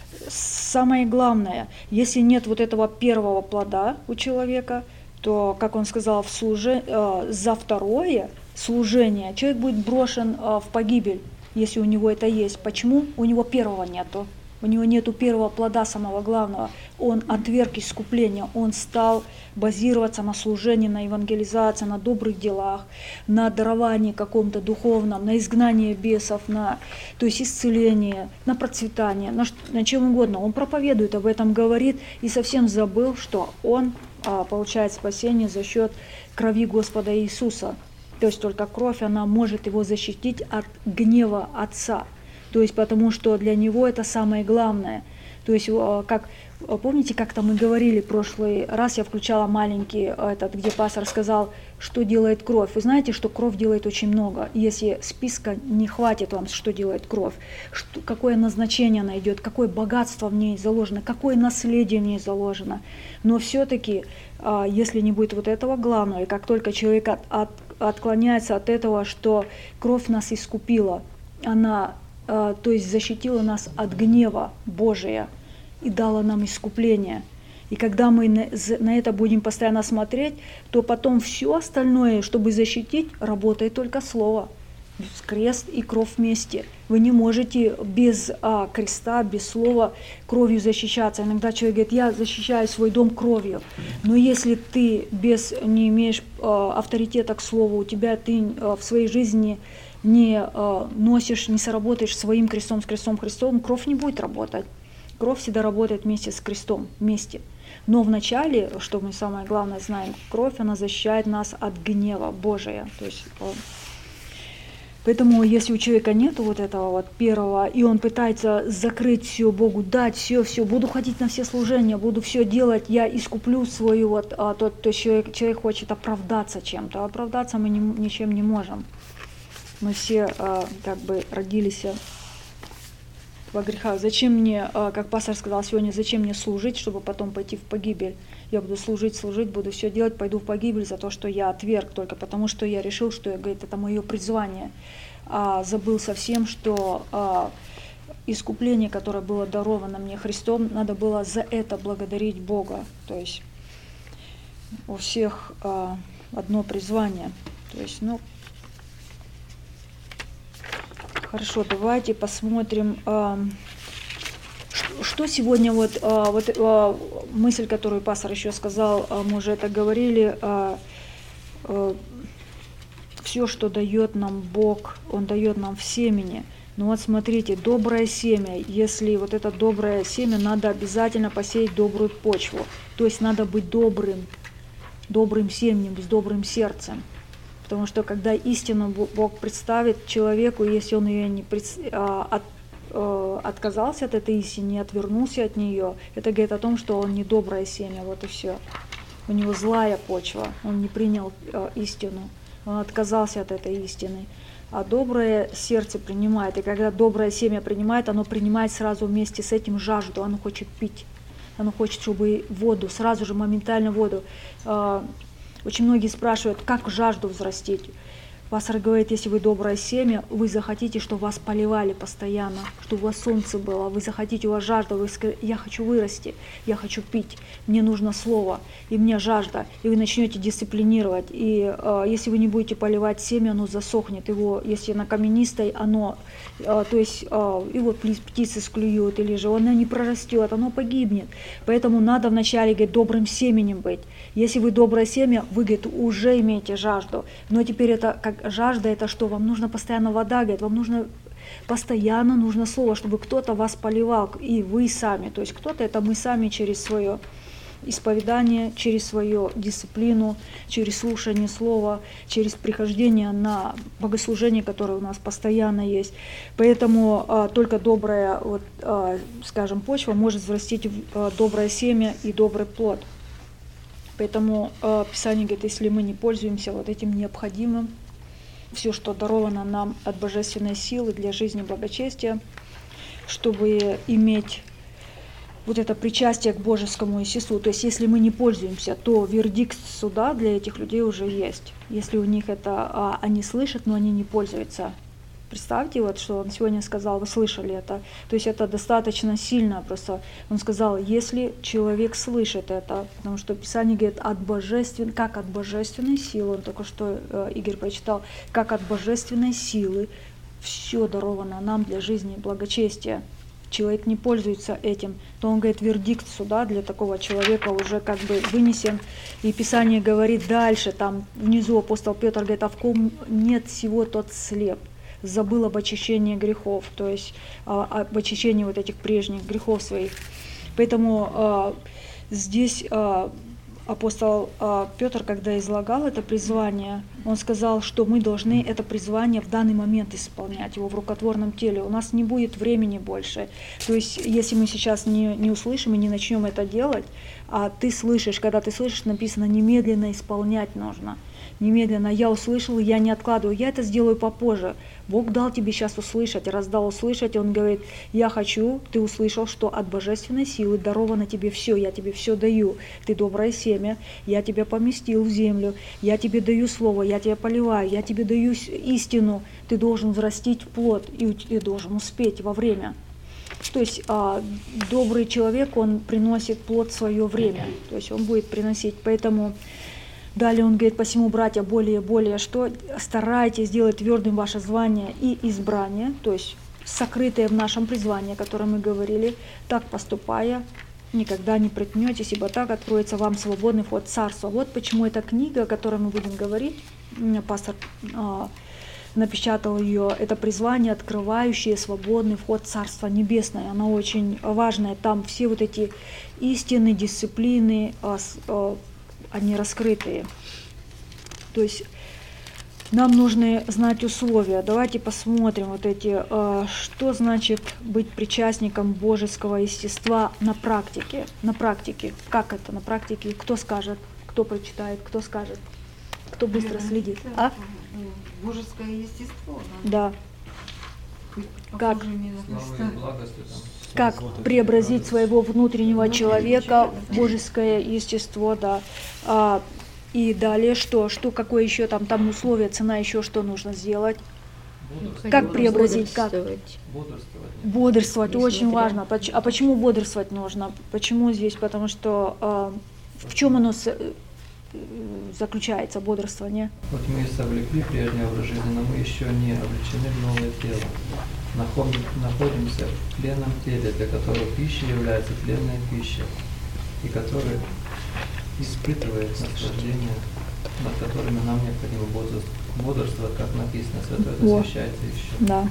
самое главное. Если нет вот этого первого плода у человека, то, как он сказал, в служе, э, за второе служение человек будет брошен э, в погибель. Если у него это есть. Почему? У него первого нету. У него нету первого плода, самого главного. Он отверг искупление, он стал базироваться на служении, на евангелизации, на добрых делах, на даровании каком-то духовном, на изгнании бесов, на, то есть исцеление, на процветание, на, на чем угодно. Он проповедует, об этом говорит и совсем забыл, что он а, получает спасение за счет крови Господа Иисуса. То есть только кровь, она может его защитить от гнева Отца. То есть потому что для него это самое главное. То есть, как, помните, как-то мы говорили в прошлый раз, я включала маленький, этот, где пастор сказал, что делает кровь. Вы знаете, что кровь делает очень много. Если списка не хватит вам, что делает кровь, что, какое назначение она идет, какое богатство в ней заложено, какое наследие в ней заложено. Но все-таки, если не будет вот этого главного, и как только человек от, от, отклоняется от этого, что кровь нас искупила, она, то есть защитила нас от гнева Божия и дала нам искупление. И когда мы на, на это будем постоянно смотреть, то потом все остальное, чтобы защитить, работает только слово. Крест и кровь вместе. Вы не можете без а, креста, без слова кровью защищаться. Иногда человек говорит, я защищаю свой дом кровью. Но если ты без, не имеешь а, авторитета к слову, у тебя ты а, в своей жизни не а, носишь, не сработаешь своим крестом, с крестом Христовым, кровь не будет работать. Кровь всегда работает вместе с крестом, вместе. Но вначале, что мы самое главное знаем, кровь, она защищает нас от гнева Божия. То есть, поэтому, если у человека нет вот этого вот первого, и он пытается закрыть все, Богу дать все, все, буду ходить на все служения, буду все делать, я искуплю свою вот, а, то, то человек, человек хочет оправдаться чем-то. Оправдаться мы не, ничем не можем. Мы все а, как бы родились во грехах. Зачем мне, а, как пастор сказал сегодня, зачем мне служить, чтобы потом пойти в погибель? Я буду служить, служить, буду все делать, пойду в погибель за то, что я отверг, только потому что я решил, что, говорит, это мое призвание. А забыл совсем, что а, искупление, которое было даровано мне Христом, надо было за это благодарить Бога. То есть у всех а, одно призвание. То есть, ну, хорошо, давайте посмотрим. А, Что сегодня, вот, вот мысль, которую пастор еще сказал, мы уже это говорили, все, что дает нам Бог, Он дает нам в семени. Но вот смотрите, доброе семя, если вот это доброе семя, надо обязательно посеять добрую почву. То есть надо быть добрым, добрым семенем, с добрым сердцем. Потому что когда истину Бог представит человеку, если он ее не представит, отказался от этой истины, отвернулся от нее, это говорит о том, что он не доброе семя, вот и все. у него злая почва, он не принял э, истину, он отказался от этой истины. А доброе сердце принимает, и когда доброе семя принимает, оно принимает сразу вместе с этим жажду, оно хочет пить, оно хочет, чтобы воду, сразу же моментально воду. Э, очень многие спрашивают, как жажду взрастить. Пастор говорит, если вы доброе семя, вы захотите, чтобы вас поливали постоянно, чтобы у вас солнце было, вы захотите, у вас жажда, вы скажете, я хочу вырасти, я хочу пить, мне нужно слово, и мне жажда, и вы начнете дисциплинировать. И э, если вы не будете поливать семя, оно засохнет, его, если на каменистой, оно, э, то есть э, его птицы склюют, или же оно не прорастет, оно погибнет. Поэтому надо вначале, говорит, добрым семенем быть. Если вы доброе семя, вы, говорит, уже имеете жажду, но теперь это как жажда, это что? Вам нужно постоянно вода, говорит, вам нужно постоянно нужно слово, чтобы кто-то вас поливал, и вы сами. То есть кто-то это мы сами через свое исповедание, через свою дисциплину, через слушание слова, через прихождение на богослужение, которое у нас постоянно есть. Поэтому а, только добрая, вот, а, скажем, почва может взрастить а, доброе семя и добрый плод. Поэтому а, Писание говорит, если мы не пользуемся вот этим необходимым, все, что даровано нам от божественной силы для жизни и благочестия, чтобы иметь вот это причастие к божескому естеству. То есть, если мы не пользуемся, то вердикт суда для этих людей уже есть. Если у них это, а, они слышат, но они не пользуются. Представьте, вот, что он сегодня сказал, вы слышали это. То есть это достаточно сильно просто. Он сказал, если человек слышит это, потому что Писание говорит, от божествен... как от божественной силы, он только что, э, Игорь прочитал, как от божественной силы все даровано нам для жизни и благочестия. Человек не пользуется этим, то он говорит, вердикт суда для такого человека уже как бы вынесен. И Писание говорит дальше, там внизу апостол Петр говорит, а в ком нет всего, тот слеп. Забыл об очищении грехов, то есть а, об очищении вот этих прежних грехов своих. Поэтому а, здесь а, апостол а, Петр, когда излагал это призвание, он сказал, что мы должны это призвание в данный момент исполнять, его в рукотворном теле. У нас не будет времени больше. То есть если мы сейчас не, не услышим и не начнем это делать, а ты слышишь, когда ты слышишь, написано, немедленно исполнять нужно. Немедленно я услышал, я не откладываю, я это сделаю попозже. Бог дал тебе сейчас услышать, раздал услышать, Он говорит, я хочу, ты услышал, что от божественной силы даровано тебе все, я тебе все даю. Ты доброе семя, я тебя поместил в землю, я тебе даю слово, я тебя поливаю, я тебе даю истину, ты должен взрастить в плод, и ты должен успеть во время. То есть а, добрый человек, он приносит плод в свое время, то есть он будет приносить, поэтому... Далее он говорит, посему, братья, более и более, что старайтесь сделать твердым ваше звание и избрание, то есть сокрытое в нашем призвании, о котором мы говорили, так поступая, никогда не приткнетесь, ибо так откроется вам свободный вход в царство. Вот почему эта книга, о которой мы будем говорить, пастор а, напечатал ее, это призвание, открывающее свободный вход в Царство Небесное. Она очень важная, там все вот эти истины, дисциплины, а, а, они раскрытые. То есть нам нужно знать условия. Давайте посмотрим вот эти, что значит быть причастником божеского естества на практике. На практике. Как это на практике? Кто скажет? Кто прочитает? Кто скажет? Кто быстро следит? А? Божеское естество. Да. Как? Слава Как преобразить своего внутреннего человека в божеское естество, да. А, и далее что? Что, какое еще там, там условия, цена, еще что нужно сделать? Как преобразить? Как? Бодрствовать. Бодрствовать, очень важно. А почему бодрствовать нужно? Почему здесь? Потому что а, в чем оно заключается, бодрствование? Вот мы совлекли прежний образ жизни, но мы еще не облечены в новое тело. Находимся в тленном теле, для которого пища является тленная пища, и который испытывает наслаждение, над которыми нам необходимо бодрствовать, как написано, святое освящается еще. Да.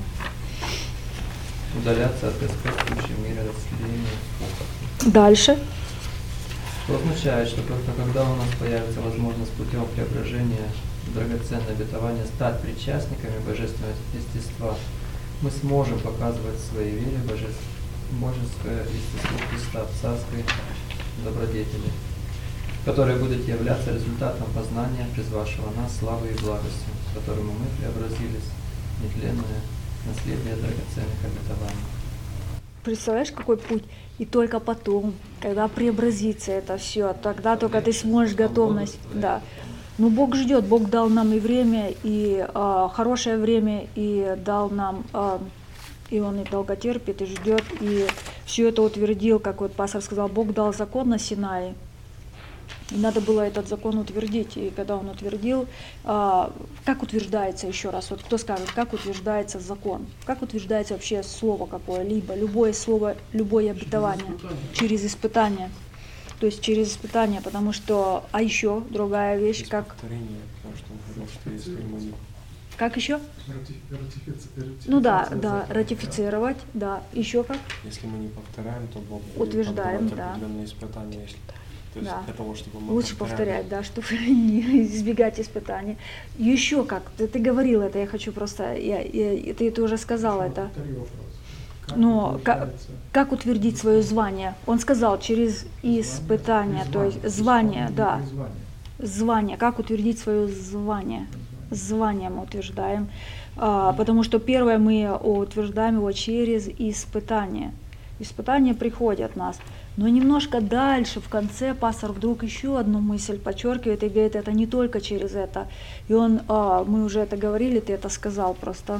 Удаляться от господствующего мира, от слияния. Дальше. Что означает, что только когда у нас появится возможность путем преображения в драгоценное обетование стать причастниками божественного естества, мы сможем показывать в своей вере божественное естество Христа в царской добродетели. которые будут являться результатом познания призвавшего нас славой и благостью, которому мы преобразились в нетленное наследие драгоценных обетований. Представляешь, какой путь? И только потом, когда преобразится это все, тогда только ты сможешь готовность. Да. Но Бог ждет, Бог дал нам и время, и а, хорошее время, и дал нам, а, и Он и долготерпит, и ждет, и все это утвердил, как вот пастор сказал, Бог дал закон на Синае. И надо было этот закон утвердить. И когда он утвердил, а, как утверждается, еще раз, вот кто скажет, как утверждается закон? Как утверждается вообще слово какое-либо, любое слово, любое обетование? Через испытание. То есть через испытание, потому что, а еще другая вещь, Без как... повторения, потому что он говорил, что если мы не... Как еще? Ратифи- ратифици- Ну да, ратификация да, закона, ратифицировать, да. Еще как? Если мы не повторяем, то Бог будет Утверждаем, подавать да. определенные испытания. Если... То есть Да. для того, чтобы мы Лучше повторяли. повторять, да, чтобы не избегать испытаний. Еще как, ты, ты говорил это, я хочу просто, я, я, ты, ты уже сказал это. Повтори вопрос. Как Но как, утверждается- как утвердить свое звание? Он сказал, через испытание, то есть звание, да, Призвание. звание. Как утвердить свое звание? Звание мы утверждаем, а, потому что первое мы утверждаем его через испытание. Испытания приходят нас. Но немножко дальше, в конце, пастор вдруг еще одну мысль подчеркивает и говорит, это не только через это. И он, а, мы уже это говорили, ты это сказал просто,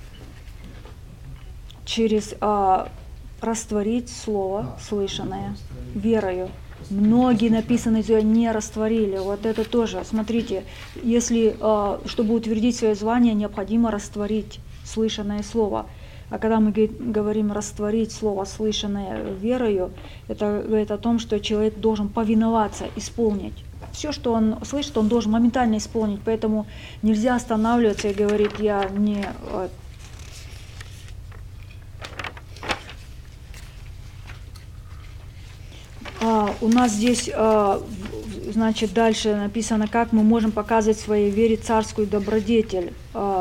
через а, растворить слово, А, слышанное, растворить. верою. Многие написанные ее не растворили. Вот это тоже, смотрите, если, а, чтобы утвердить свое звание, необходимо растворить слышанное слово. А когда мы говорим растворить слово, слышанное верою, это говорит о том, что человек должен повиноваться, исполнить. Все, что он слышит, он должен моментально исполнить. Поэтому нельзя останавливаться и говорить, я не... А, у нас здесь, а, значит, дальше написано, как мы можем показывать своей вере царскую добродетель. А,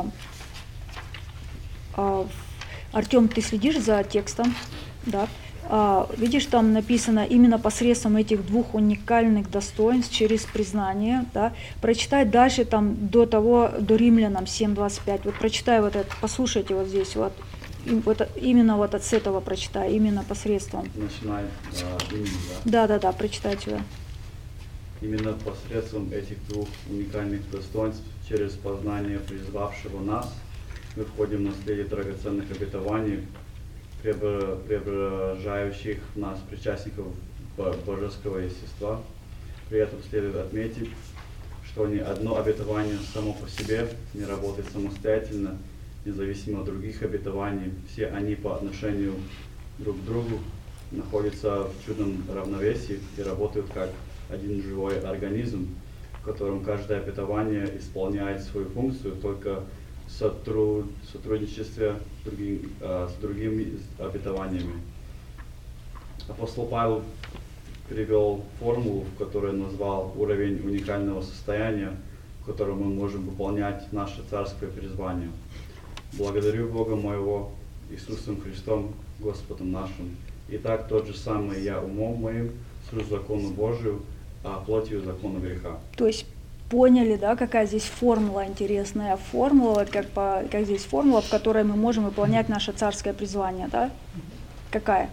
а, Артем, ты следишь за текстом? Да. А, видишь, там написано именно посредством этих двух уникальных достоинств через признание. Да. Прочитай дальше там до того, до Римлянам семь двадцать пять. Вот прочитай вот это, послушайте вот здесь вот. И вот именно вот от с этого прочитай, именно посредством. Начинает а, именно, да? Да, да, да, прочитай сюда. Именно посредством этих двух уникальных достоинств, через познание призвавшего нас, мы входим в наследие драгоценных обетований, преображающих нас причастников божеского естества. При этом следует отметить, что ни одно обетование само по себе не работает самостоятельно, независимо от других обетований. Все они по отношению друг к другу находятся в чудном равновесии и работают как один живой организм, в котором каждое обетование исполняет свою функцию только в сотруд... сотрудничестве с, другим, э, с другими обетованиями. Апостол Павел привел формулу, в которой назвал уровень уникального состояния, в котором мы можем выполнять наше царское призвание. Благодарю Бога моего Иисусом Христом, Господом нашим. Итак, тот же самый я умом моим служу закону Божию, а плотью закону греха. То есть поняли, да, какая здесь формула интересная? Формула, как, по, как здесь формула, в которой мы можем выполнять наше царское призвание, да? Какая?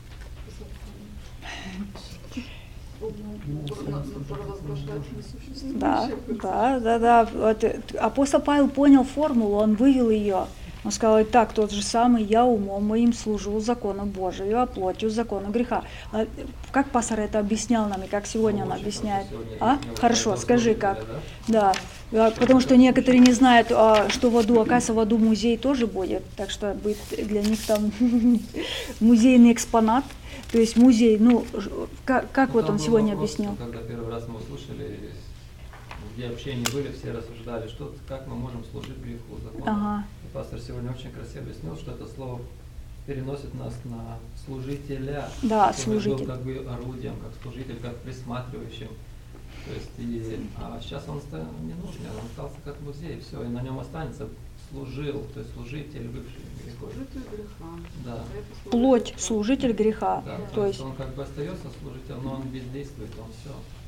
Да, да, да, да. Вот, апостол Павел понял формулу, он вывел ее. Он сказал, так, тот же самый, я умом моим служу закону Божию, а плотью закону греха. А как пастор это объяснял нам, и как сегодня он объясняет? А? Хорошо, скажи как. Да, потому что некоторые не знают, что в аду, оказывается, в аду музей тоже будет, так что будет для них там музейный экспонат. То есть музей, ну, как, как Ну, вот там он был сегодня вопрос, объяснил? Когда первый раз мы услышали, где общение были, все рассуждали, что, как мы можем служить греху, закону. Ага. И пастор сегодня очень красиво объяснил, что это слово переносит нас на служителя, Да, который служитель. был как бы орудием, как служитель, как присматривающим. То есть и, а сейчас он стал не нужен, он остался как музей, все, и на нем останется служил, то есть служитель бывший грехов. Служитель греха. Да. Это Плоть, служитель. служитель греха. Да, То есть, он как бы остается служителем, но он бездействует, он все.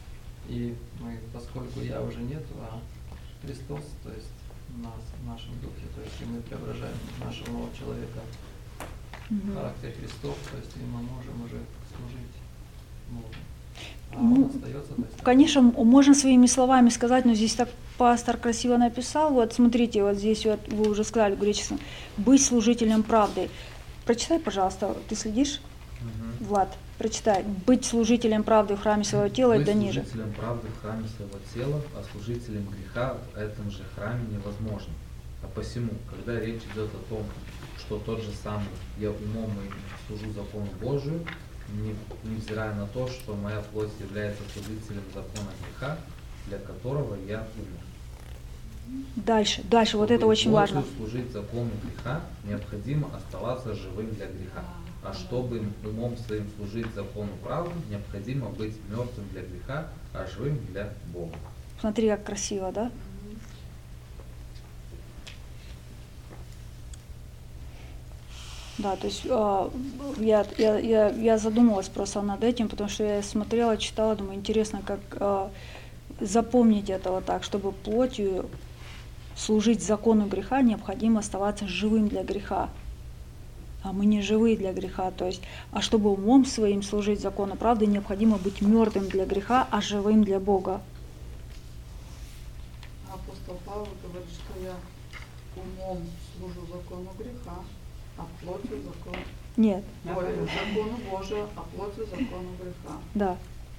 И мы, поскольку я уже нету, а Христос, то есть в нас, в нашем духе, то есть и мы преображаем нашего нового человека в характер Христов, то есть и мы можем уже служить Богу. А Ну, он остается, то есть, Конечно, м- можно своими словами сказать, но здесь так пастор красиво написал. Вот смотрите, вот здесь вот вы уже сказали в греческом, быть служителем правды. Прочитай, пожалуйста, ты следишь, Мгм. Влад? Прочитай. Быть служителем правды в храме своего тела и Быть да ниже. служителем правды в храме своего тела, а служителем греха в этом же храме невозможно. А посему, когда речь идет о том, что тот же самый я умом моим служу закону Божию, не, невзирая на то, что моя плоть является служителем закона греха, для которого я умер. Дальше, дальше, вот Чтобы это очень Божию важно. служить закону греха, необходимо оставаться живым для греха. А чтобы умом своим служить закону правды, необходимо быть мертвым для греха, а живым для Бога. Смотри, как красиво, да? Да, то есть а, я, я, я, я задумалась просто над этим, потому что я смотрела, читала, думаю, интересно, как а, запомнить это вот так, чтобы плотью служить закону греха, необходимо оставаться живым для греха. А мы не живые для греха, то есть, а чтобы умом своим служить закону правды, необходимо быть мертвым для греха, а живым для Бога. Апостол Павел говорит, что я умом служу закону греха, а плотью закону. Нет, Ой, закону Божию, а плотью закону греха. да.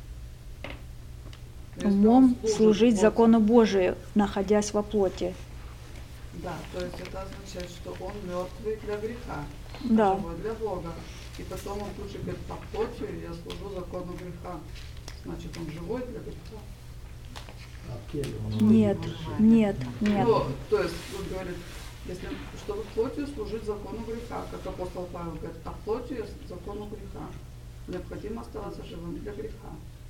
Если он Умом служит служить плоти- закону Божию, находясь во плоти. Да, то есть это означает, что он мертвый для греха, Да. а живой для Бога. И потом он тут же говорит, по плотью я служу закону греха. Значит, он живой для греха. Нет, нет, нет. Ну, то есть, вот говорит, если, чтобы плотью служить закону греха, как апостол Павел говорит, а плотью я закону греха. Необходимо оставаться живым для греха.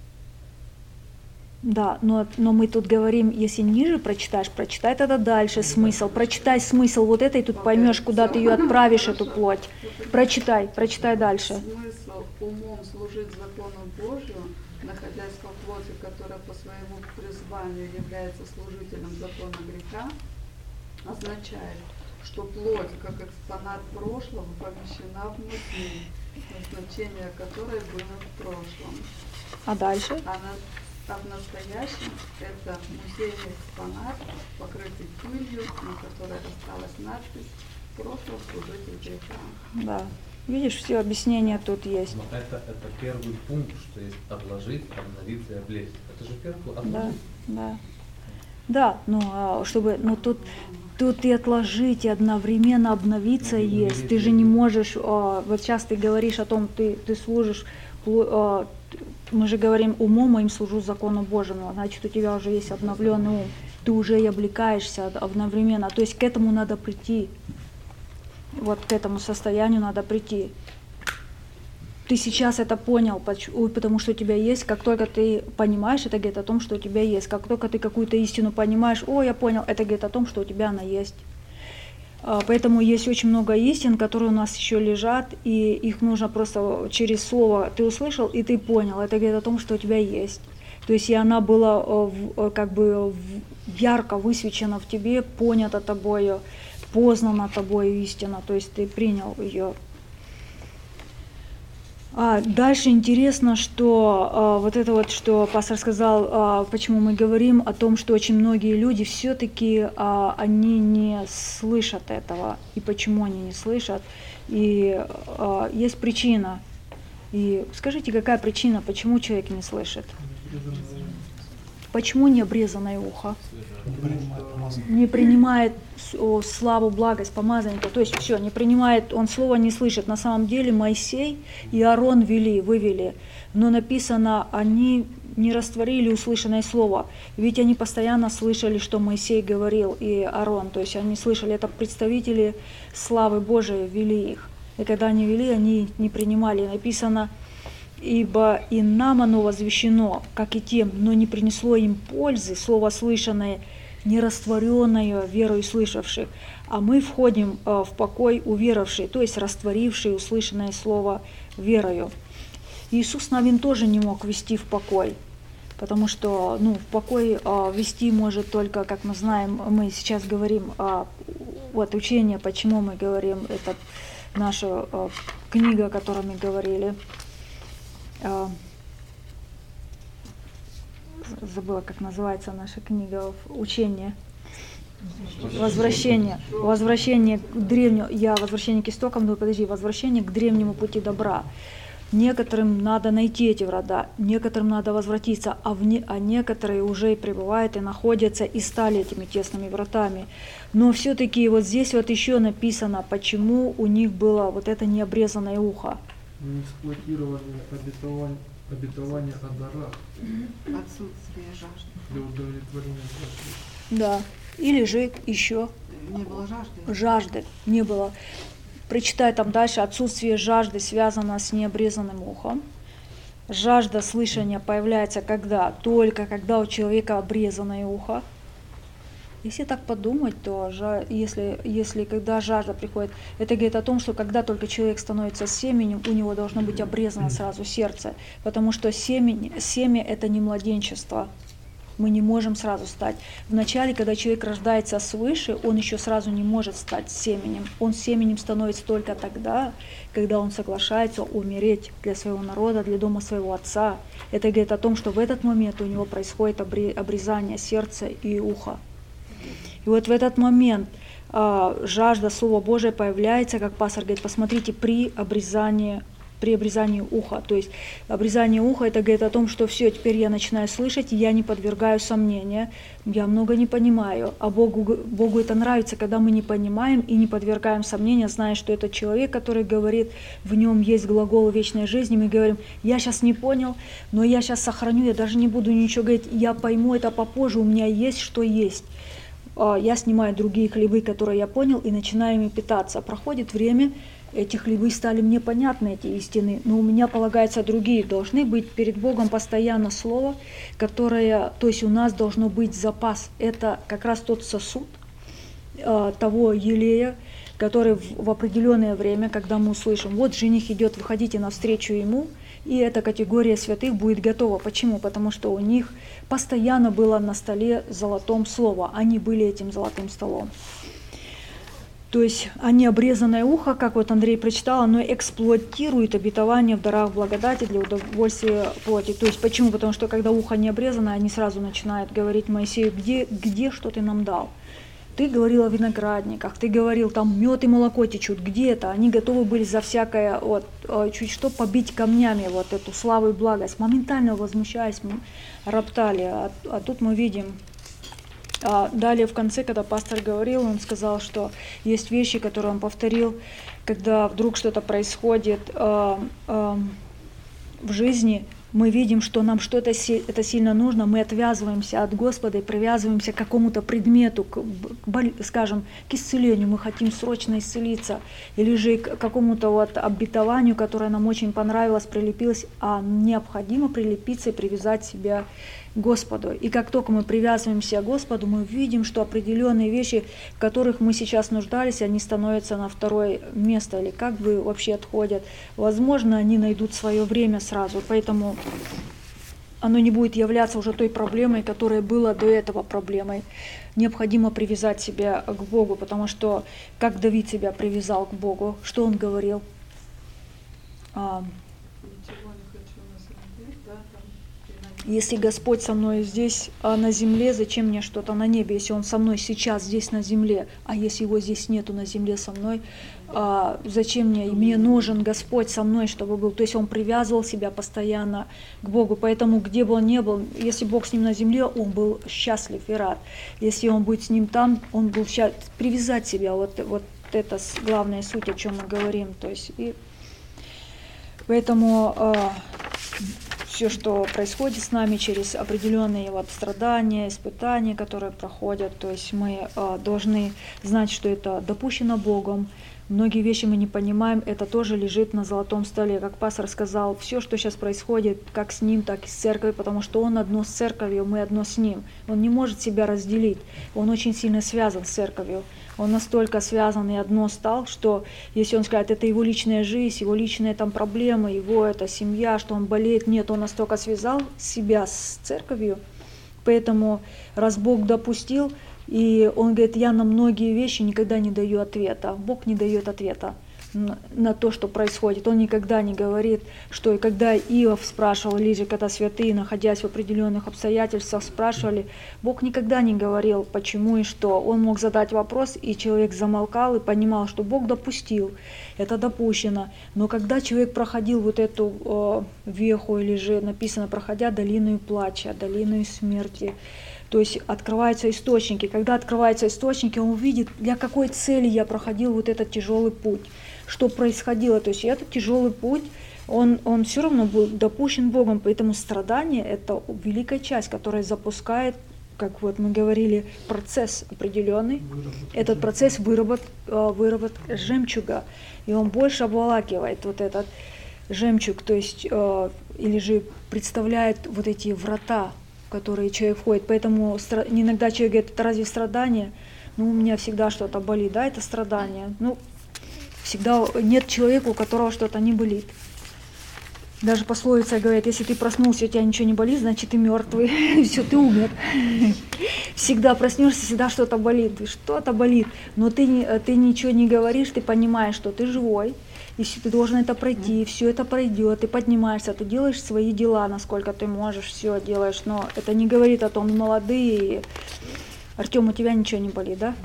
Да, но, но мы тут говорим, если ниже прочитаешь, прочитай тогда дальше смысл. Прочитай смысл вот этой, тут поймешь, куда ты ее отправишь, эту плоть. Прочитай, прочитай дальше. Смысл умом служить закону Божию, находясь во плоти, которая по своему призванию является служителем закона греха, означает, что плоть, как экспонат прошлого, помещена в музей, назначение которой было в прошлом. А дальше? А, на, а в настоящем это музейный экспонат, покрытый пылью, на которой осталась надпись «Прошлый служитель греха». Да. Видишь, все объяснения тут есть. Но это, это первый пункт, что есть отложить, обновиться и облечь. Это же первый пункт. Да, Отложить. да. Да, ну а чтобы, ну тут, тут и отложить, и одновременно обновиться Ну, и есть. умереть Ты же для не этого. можешь, а, вот сейчас ты говоришь о том, ты, ты служишь, пло- а, т- мы же говорим, умом моим служу закону Божьему, значит, у тебя уже есть обновленный ум, ты уже и облекаешься од- одновременно, то есть к этому надо прийти, вот к этому состоянию надо прийти. Ты сейчас это понял, поч- ой, потому что у тебя есть, как только ты понимаешь, это говорит о том, что у тебя есть. Как только ты какую-то истину понимаешь, о, я понял, это говорит о том, что у тебя она есть. А, Поэтому есть очень много истин, которые у нас еще лежат, и их нужно просто через слово ты услышал, и ты понял. Это говорит о том, что у тебя есть. То есть и она была э, в- э, как бы в- ярко высвечена в тебе, понята тобою, познана тобою истина, то есть ты принял ее. А дальше интересно, что а, вот это вот, что пастор сказал, а, почему мы говорим о том, что очень многие люди все-таки а, они не слышат этого, и почему они не слышат, и а, есть причина. И скажите, какая причина, почему человек не слышит? Почему не обрезанное ухо? Не принимает с- о, славу, благость, помазанника. То есть все, не принимает, он слова не слышит. На самом деле Моисей и Аарон вели, вывели. Но написано, они не растворили услышанное слово. Ведь они постоянно слышали, что Моисей говорил, и Аарон. То есть они слышали, это представители славы Божией вели их. И когда они вели, они не принимали. Написано, ибо и нам оно возвещено, как и тем, но не принесло им пользы, слово слышанное, не растворенное верою слышавших, а мы входим э, в покой уверовавшие, то есть растворившие услышанное слово верою. Иисус Навин тоже не мог ввести в покой. Потому что ну, в покой а, вести может только, как мы знаем, мы сейчас говорим, а, вот учение, почему мы говорим, это наша а, книга, о которой мы говорили. А, забыла, как называется наша книга, учение. Возвращение. Возвращение к древнему, я возвращение к истокам, ну подожди, возвращение к древнему пути добра. Некоторым надо найти эти врата, некоторым надо возвратиться, а, вне, а некоторые уже и пребывают и находятся и стали этими тесными вратами. Но все-таки вот здесь вот еще написано, почему у них было вот это необрезанное ухо. Не эксплуатировали обетование, обетование о дарах. Отсутствие жажды. Для удовлетворения жажды. Да. Или же еще Не было жажды. жажды не было. Прочитай там дальше, отсутствие жажды связано с необрезанным ухом. Жажда слышания появляется когда? Только когда у человека обрезанное ухо. Если так подумать, то если, если когда жажда приходит, это говорит о том, что когда только человек становится семенем, у него должно быть обрезано сразу сердце, потому что семя, семя это не младенчество. Мы не можем сразу стать. Вначале, когда человек рождается свыше, он еще сразу не может стать семенем. Он семенем становится только тогда, когда он соглашается умереть для своего народа, для дома своего отца. Это говорит о том, что в этот момент у него происходит обрезание сердца и уха. И вот в этот момент а, жажда Слова Божия появляется, как пастор говорит, посмотрите, при обрезании при обрезании уха. То есть обрезание уха, это говорит о том, что все, теперь я начинаю слышать, и я не подвергаю сомнения, я много не понимаю, а Богу, Богу это нравится, когда мы не понимаем и не подвергаем сомнения, зная, что это человек, который говорит, в нем есть глагол вечной жизни, мы говорим, я сейчас не понял, но я сейчас сохраню, я даже не буду ничего говорить, я пойму это попозже, у меня есть, что есть. Я снимаю другие хлебы, которые я понял, и начинаю ими питаться. Проходит время, эти хлебы стали мне понятны, эти истины, но у меня, полагается, другие. Должны быть перед Богом постоянно слово, которое, то есть у нас должно быть запас. Это как раз тот сосуд э, того елея, который в, в определенное время, когда мы услышим, вот жених идет, выходите навстречу ему, и эта категория святых будет готова. Почему? Потому что у них постоянно было на столе золотом слово, они были этим золотым столом. То есть они обрезанное ухо, как вот Андрей прочитал, оно эксплуатирует обетование в дарах благодати для удовольствия плоти. То есть почему? Потому что когда ухо не обрезано, они сразу начинают говорить Моисею, где, где что ты нам дал? Ты говорил о виноградниках, ты говорил, там мед и молоко течут, где это? Они готовы были за всякое, вот, чуть что побить камнями вот эту славу и благость. Моментально возмущаясь, роптали. А, а тут мы видим... А далее в конце, когда пастор говорил, он сказал, что есть вещи, которые он повторил, когда вдруг что-то происходит э, э, в жизни, мы видим, что нам что-то это сильно нужно, мы отвязываемся от Господа и привязываемся к какому-то предмету, к, скажем, к исцелению, мы хотим срочно исцелиться, или же к какому-то вот обетованию, которое нам очень понравилось, прилепилось, а необходимо прилепиться и привязать себя к Господу. И как только мы привязываемся к Господу, мы видим, что определенные вещи, в которых мы сейчас нуждались, они становятся на второе место или как бы вообще отходят. Возможно, они найдут свое время сразу, поэтому оно не будет являться уже той проблемой, которая была до этого проблемой. Необходимо привязать себя к Богу, потому что как Давид себя привязал к Богу, что он говорил? Если Господь со мной здесь а на земле, зачем мне что-то на небе, если Он со мной сейчас здесь на земле, а если Его здесь нету на земле со мной, а зачем мне? И мне нужен Господь со мной, чтобы был. То есть Он привязывал себя постоянно к Богу, поэтому где бы он ни был, если Бог с ним на земле, он был счастлив и рад. Если Он будет с ним там, он был счастлив. Привязать себя, вот, вот это главная суть, о чем мы говорим. То есть, и поэтому... А, все, что происходит с нами через определенные вот страдания, испытания, которые проходят, то есть мы э, должны знать, что это допущено Богом, Многие вещи мы не понимаем, это тоже лежит на золотом столе. Как пастор сказал, все, что сейчас происходит, как с ним, так и с церковью, потому что он одно с церковью, мы одно с ним. Он не может себя разделить, он очень сильно связан с церковью. Он настолько связан и одно стал, что если он скажет, это его личная жизнь, его личные там проблемы, его это семья, что он болеет, нет, он настолько связал себя с церковью. Поэтому раз Бог допустил, и он говорит, я на многие вещи никогда не даю ответа. Бог не дает ответа на, на то, что происходит. Он никогда не говорит, что и когда Иов спрашивал, или же когда святые, находясь в определенных обстоятельствах, спрашивали, Бог никогда не говорил, почему и что. Он мог задать вопрос, и человек замолкал и понимал, что Бог допустил, это допущено. Но когда человек проходил вот эту э, веху, или же написано, проходя долину плача, долину смерти, то есть открываются источники. Когда открываются источники, он увидит, для какой цели я проходил вот этот тяжелый путь, что происходило. То есть этот тяжелый путь, он, он все равно был допущен Богом, поэтому страдание – это великая часть, которая запускает, как вот мы говорили, процесс определенный. Этот процесс выработ, выработки жемчуга, и он больше обволакивает вот этот жемчуг, то есть или же представляет вот эти врата, в которые человек входит. Поэтому иногда человек говорит, это разве страдание? Ну, у меня всегда что-то болит. Да, это страдание. Ну, всегда нет человека, у которого что-то не болит. Даже пословица говорит, если ты проснулся, у тебя ничего не болит, значит ты мертвый. Все, ты умер. Всегда проснешься, всегда что-то болит. Что-то болит. Но ты, ты ничего не говоришь, ты понимаешь, что ты живой. Если ты должен это пройти, все это пройдет, ты поднимаешься, ты делаешь свои дела, насколько ты можешь, все делаешь, но это не говорит о том, молодые. Артем, у тебя ничего не болит, да?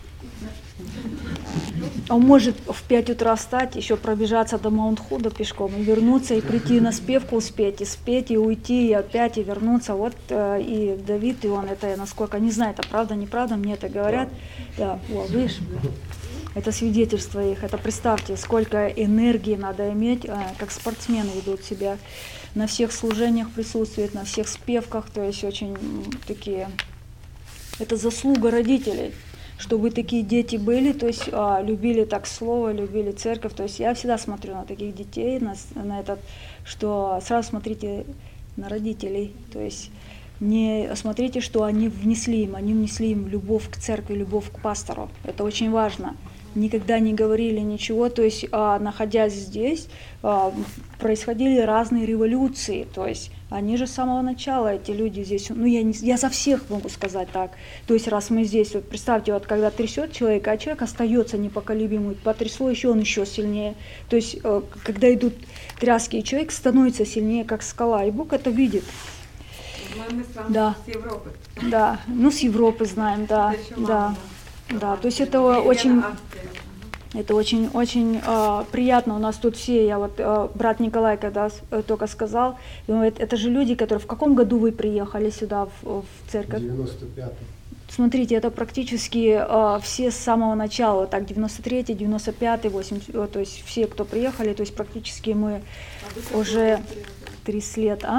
Он может в пять утра встать, еще пробежаться до Маунт-Худа пешком, и вернуться, и прийти на спевку успеть, и спеть, и уйти, и опять, и вернуться. Вот э, и Давид, и он это, насколько, не знаю, это правда, неправда, мне это говорят. Да, вот, видишь? Это свидетельство их. Это представьте, сколько энергии надо иметь, как спортсмены ведут себя. На всех служениях присутствуют, на всех спевках, то есть очень такие... Это заслуга родителей, чтобы такие дети были, то есть любили так слово, любили церковь. То есть я всегда смотрю на таких детей, на, на этот, что сразу смотрите на родителей, то есть не смотрите, что они внесли им, они внесли им любовь к церкви, любовь к пастору. Это очень важно. Никогда не говорили ничего, то есть, а, находясь здесь, а, происходили разные революции, то есть они же с самого начала, эти люди здесь, ну я, не, я за всех могу сказать так, то есть раз мы здесь, вот представьте, вот когда трясет человека, а человек остается непоколебимым, потрясло еще, он еще сильнее, то есть а, когда идут тряски, человек становится сильнее, как скала, и Бог это видит. Мы с да. с Европы. Да, ну с Европы знаем, да, да. Да, то есть это очень, это очень, очень э, приятно. У нас тут все, я вот, э, брат Николай, когда э, только сказал, говорит, это же люди, которые, в каком году вы приехали сюда в, в церковь? В девяносто пятом. Смотрите, это практически э, все с самого начала, вот так, девяносто третий, девяносто пятый, восемьдесят, то есть все, кто приехали, то есть практически мы а уже тридцать лет, а?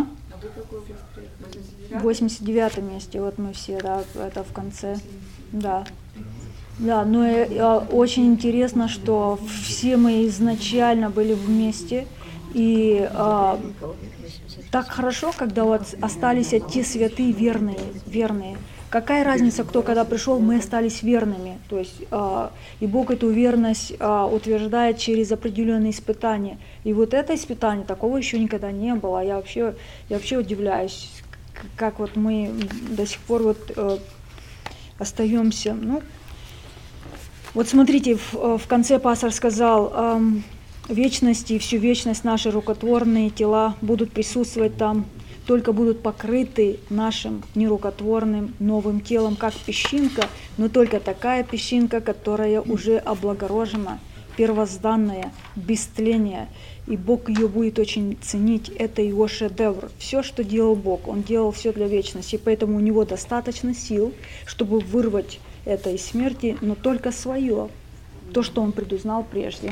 В восемьдесят девятом месте, вот мы все, да, это в конце, да. Да, но э, очень интересно, что все мы изначально были вместе, и э, так хорошо, когда вот остались те святые верные, верные. Какая разница, кто когда пришел, мы остались верными, то есть э, и Бог эту верность э, утверждает через определенные испытания. И вот это испытание, такого еще никогда не было. Я вообще, я вообще удивляюсь, как вот мы до сих пор вот э, остаемся, ну. Вот смотрите, в, в конце пастор сказал, эм, вечности и всю вечность наши рукотворные тела будут присутствовать там, только будут покрыты нашим нерукотворным новым телом, как песчинка, но только такая песчинка, которая уже облагорожена, первозданная, без тления, и Бог ее будет очень ценить, это его шедевр. Все, что делал Бог, Он делал все для вечности, поэтому у Него достаточно сил, чтобы вырвать это из смерти, но только свое, то, что Он предузнал прежде.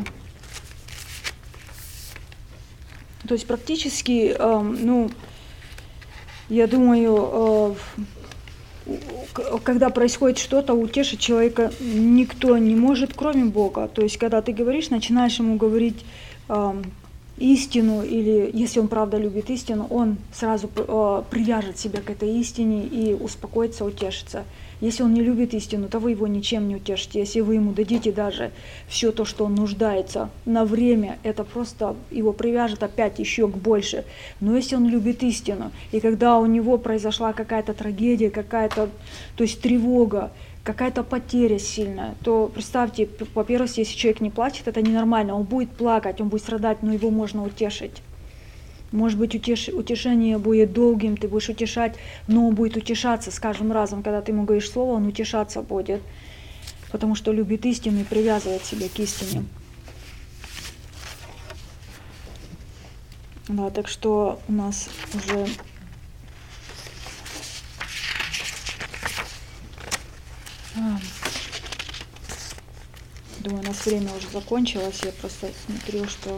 То есть практически, э, ну, я думаю, э, к- когда происходит что-то, утешить человека никто не может, кроме Бога. То есть, когда ты говоришь, начинаешь ему говорить ам, истину, или если он правда любит истину, он сразу э, привяжет себя к этой истине и успокоится, утешится. Если он не любит истину, то вы его ничем не утешите. Если вы ему дадите даже все то, что он нуждается на время, это просто его привяжет опять еще к больше. Но если он любит истину, и когда у него произошла какая-то трагедия, какая-то, то есть тревога, какая-то потеря сильная, то представьте, во-первых, если человек не плачет, это ненормально, он будет плакать, он будет страдать, но его можно утешить. Может быть, утеш... утешение будет долгим, ты будешь утешать, но он будет утешаться с каждым разом, когда ты ему говоришь слово, он утешаться будет, потому что любит истину и привязывает себя к истине. Да, так что у нас уже А, думаю, у нас время уже закончилось. Я просто смотрю, что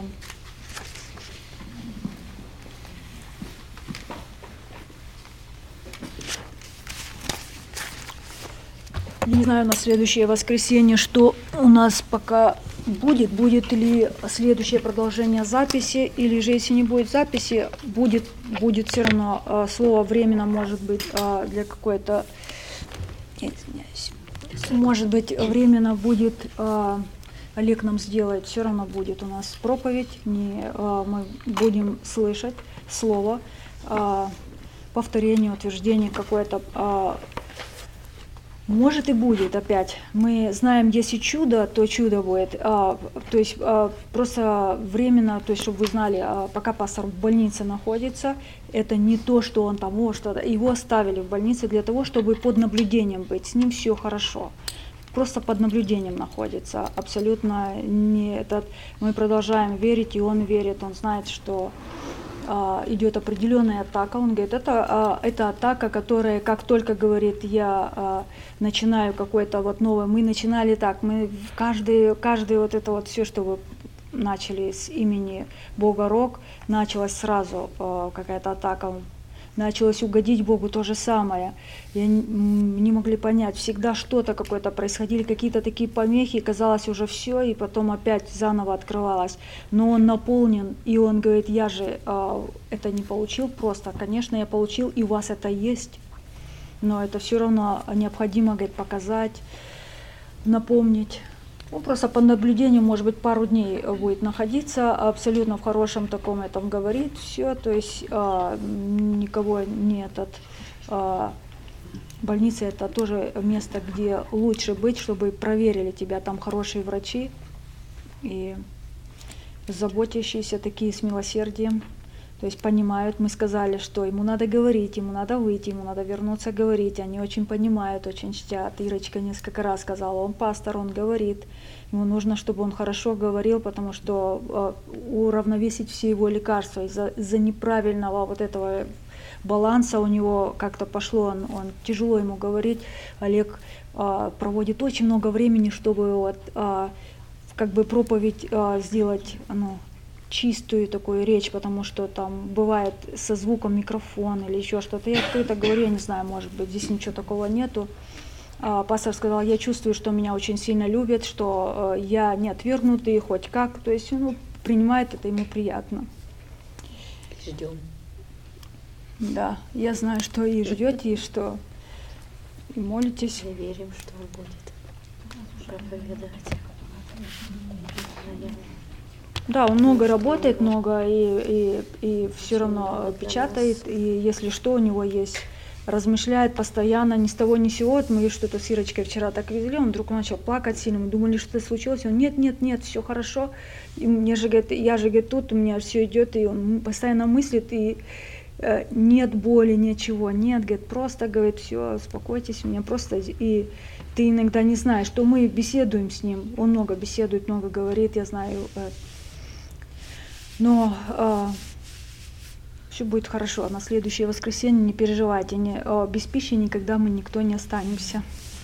не знаю на следующее воскресенье, что у нас пока будет. Будет ли следующее продолжение записи, или же если не будет записи, будет, будет все равно а, слово временно, может быть, а, для какой-то, я извиняюсь. Может быть, временно будет, э, Олег нам сделает, все равно будет у нас проповедь, не, э, мы будем слышать слово, э, повторение, утверждение какое-то. Э, может и будет опять. Мы знаем, если чудо, то чудо будет. Э, то есть э, просто временно, то есть чтобы вы знали, э, пока пастор в больнице находится, это не то, что он там, о, что его оставили в больнице для того, чтобы под наблюдением быть. С ним все хорошо. Просто под наблюдением находится. Абсолютно не этот. Мы продолжаем верить, и он верит. Он знает, что а, идет определенная атака. Он говорит, это, а, это атака, которая, как только говорит, я а, начинаю какой-то вот новый. Мы начинали так. Мы каждый, каждый вот это вот все, что вы начали с имени Бога Рог, началась сразу э, какая-то атака, началось угодить Богу, то же самое. Я не, не могли понять, всегда что-то какое-то происходили, какие-то такие помехи, казалось уже все, и потом опять заново открывалось. Но он наполнен, и он говорит, я же э, это не получил просто, конечно, я получил, и у вас это есть, но это все равно необходимо, говорит, показать, напомнить. Он просто под наблюдением, может быть, пару дней будет находиться, абсолютно в хорошем таком этом говорит, все, то есть а, никого не этот. А, больница это тоже место, где лучше быть, чтобы проверили тебя, там хорошие врачи и заботящиеся такие с милосердием. То есть понимают, мы сказали, что ему надо говорить, ему надо выйти, ему надо вернуться говорить. Они очень понимают, очень чтят. Ирочка несколько раз сказала, он пастор, он говорит. Ему нужно, чтобы он хорошо говорил, потому что э, уравновесить все его лекарства из-за, из-за неправильного вот этого баланса у него как-то пошло, он, он тяжело ему говорить. Олег э, проводит очень много времени, чтобы вот, э, как бы проповедь э, сделать, ну, чистую такую речь, потому что там бывает со звуком микрофон или еще что-то. Я открыто говорю, я не знаю, может быть, здесь ничего такого нету. А, пастор сказал, я чувствую, что меня очень сильно любят, что э, я не отвергнутый, хоть как. То есть, ну, принимает это, ему приятно. Ждем. Да, я знаю, что и ждете, и что и молитесь. Мы верим, что он будет проповедовать. Да, он много работает, много и, и, и все равно печатает, и если что, у него есть, размышляет постоянно, ни с того ни с сего. Вот мы что-то с Ирочкой вчера так везли, он вдруг начал плакать сильно, мы думали, что-то случилось, он нет, нет, нет, все хорошо, и мне же, говорит, я же, говорит, тут у меня все идет, и он постоянно мыслит, и э, нет боли, ничего, нет, говорит, просто, говорит, все, успокойтесь, у меня просто, и ты иногда не знаешь, что мы беседуем с ним, он много беседует, много говорит, я знаю, э, но э, все будет хорошо. На следующее воскресенье не переживайте. Не, э, без пищи никогда мы никто не останемся.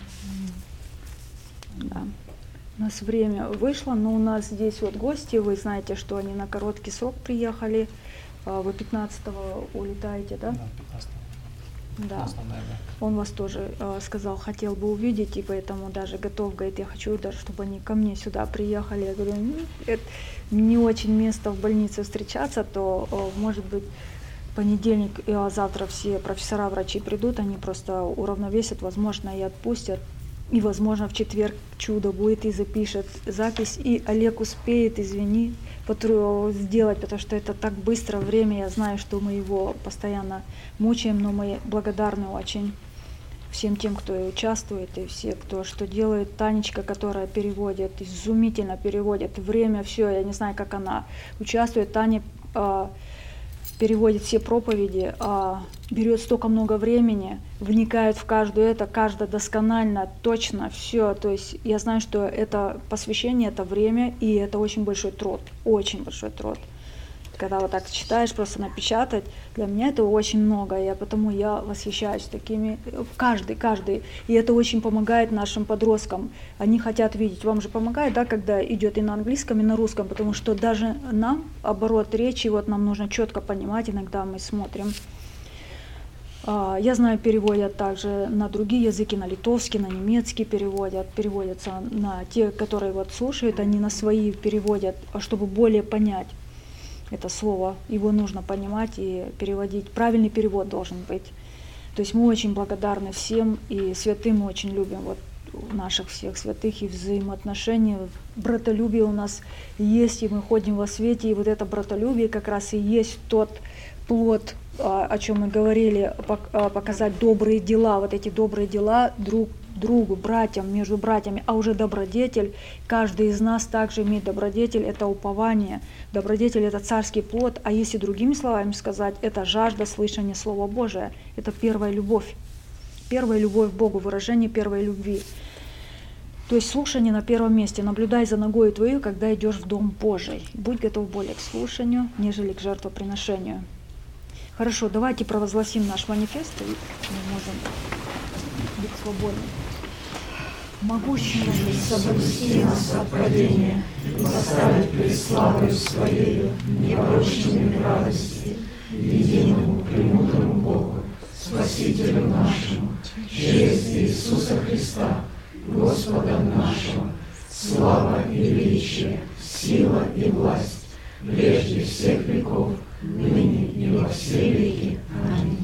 Да. У нас время вышло, но у нас здесь вот гости. Вы знаете, что они на короткий срок приехали. Э, вы пятнадцатого улетаете, да? Да, пятнадцатого. Да. основная, да. Он вас тоже э, сказал, хотел бы увидеть, и поэтому даже готов, говорит, я хочу даже, чтобы они ко мне сюда приехали. Я говорю, ну, это не очень место в больнице встречаться, то, э, может быть, в понедельник и а завтра все профессора, врачи придут, они просто уравновесят, возможно, и отпустят. И, возможно, в четверг чудо будет и запишет запись, и Олег успеет, извини, сделать, потому что это так быстро время. Я знаю, что мы его постоянно мучаем, но мы благодарны очень всем тем, кто и участвует, и все, кто что делает. Танечка, которая переводит, изумительно переводит время, все, я не знаю, как она участвует. Таня э, переводит все проповеди, э, берет столько много времени, вникает в каждую это, каждая досконально, точно, все. То есть я знаю, что это посвящение, это время, и это очень большой труд, очень большой труд. Когда вот так читаешь, просто напечатать, для меня это очень много, и потому я восхищаюсь такими, каждый, каждый. И это очень помогает нашим подросткам. Они хотят видеть. Вам же помогает, да, когда идет и на английском, и на русском, потому что даже нам, оборот речи, вот нам нужно четко понимать, иногда мы смотрим. Я знаю, переводят также на другие языки, на литовский, на немецкий переводят, переводятся на те, которые вот слушают, они на свои переводят, чтобы более понять это слово. Его нужно понимать и переводить. Правильный перевод должен быть. То есть мы очень благодарны всем, и святым мы очень любим вот наших всех святых, и взаимоотношения, братолюбие у нас есть, и мы ходим во свете, и вот это братолюбие как раз и есть тот плод, о чем мы говорили, показать добрые дела, вот эти добрые дела друг другу, братьям, между братьями, а уже добродетель, каждый из нас также имеет добродетель, это упование, добродетель это царский плод, а если другими словами сказать, это жажда слышания Слова Божия, это первая любовь, первая любовь к Богу, выражение первой любви. То есть слушание на первом месте, наблюдай за ногой твою, когда идешь в Дом Божий, будь готов более к слушанию, нежели к жертвоприношению. Хорошо, давайте провозгласим наш манифест, и мы можем быть свободны. Могущим соблюсти нас от падения и поставить пред славою Своею непорочными радости, единому премудрому Богу, Спасителю нашему, через Иисуса Христа, Господа нашего, слава и величие, сила и власть, прежде всех веков, ныне и во все веки. Аминь.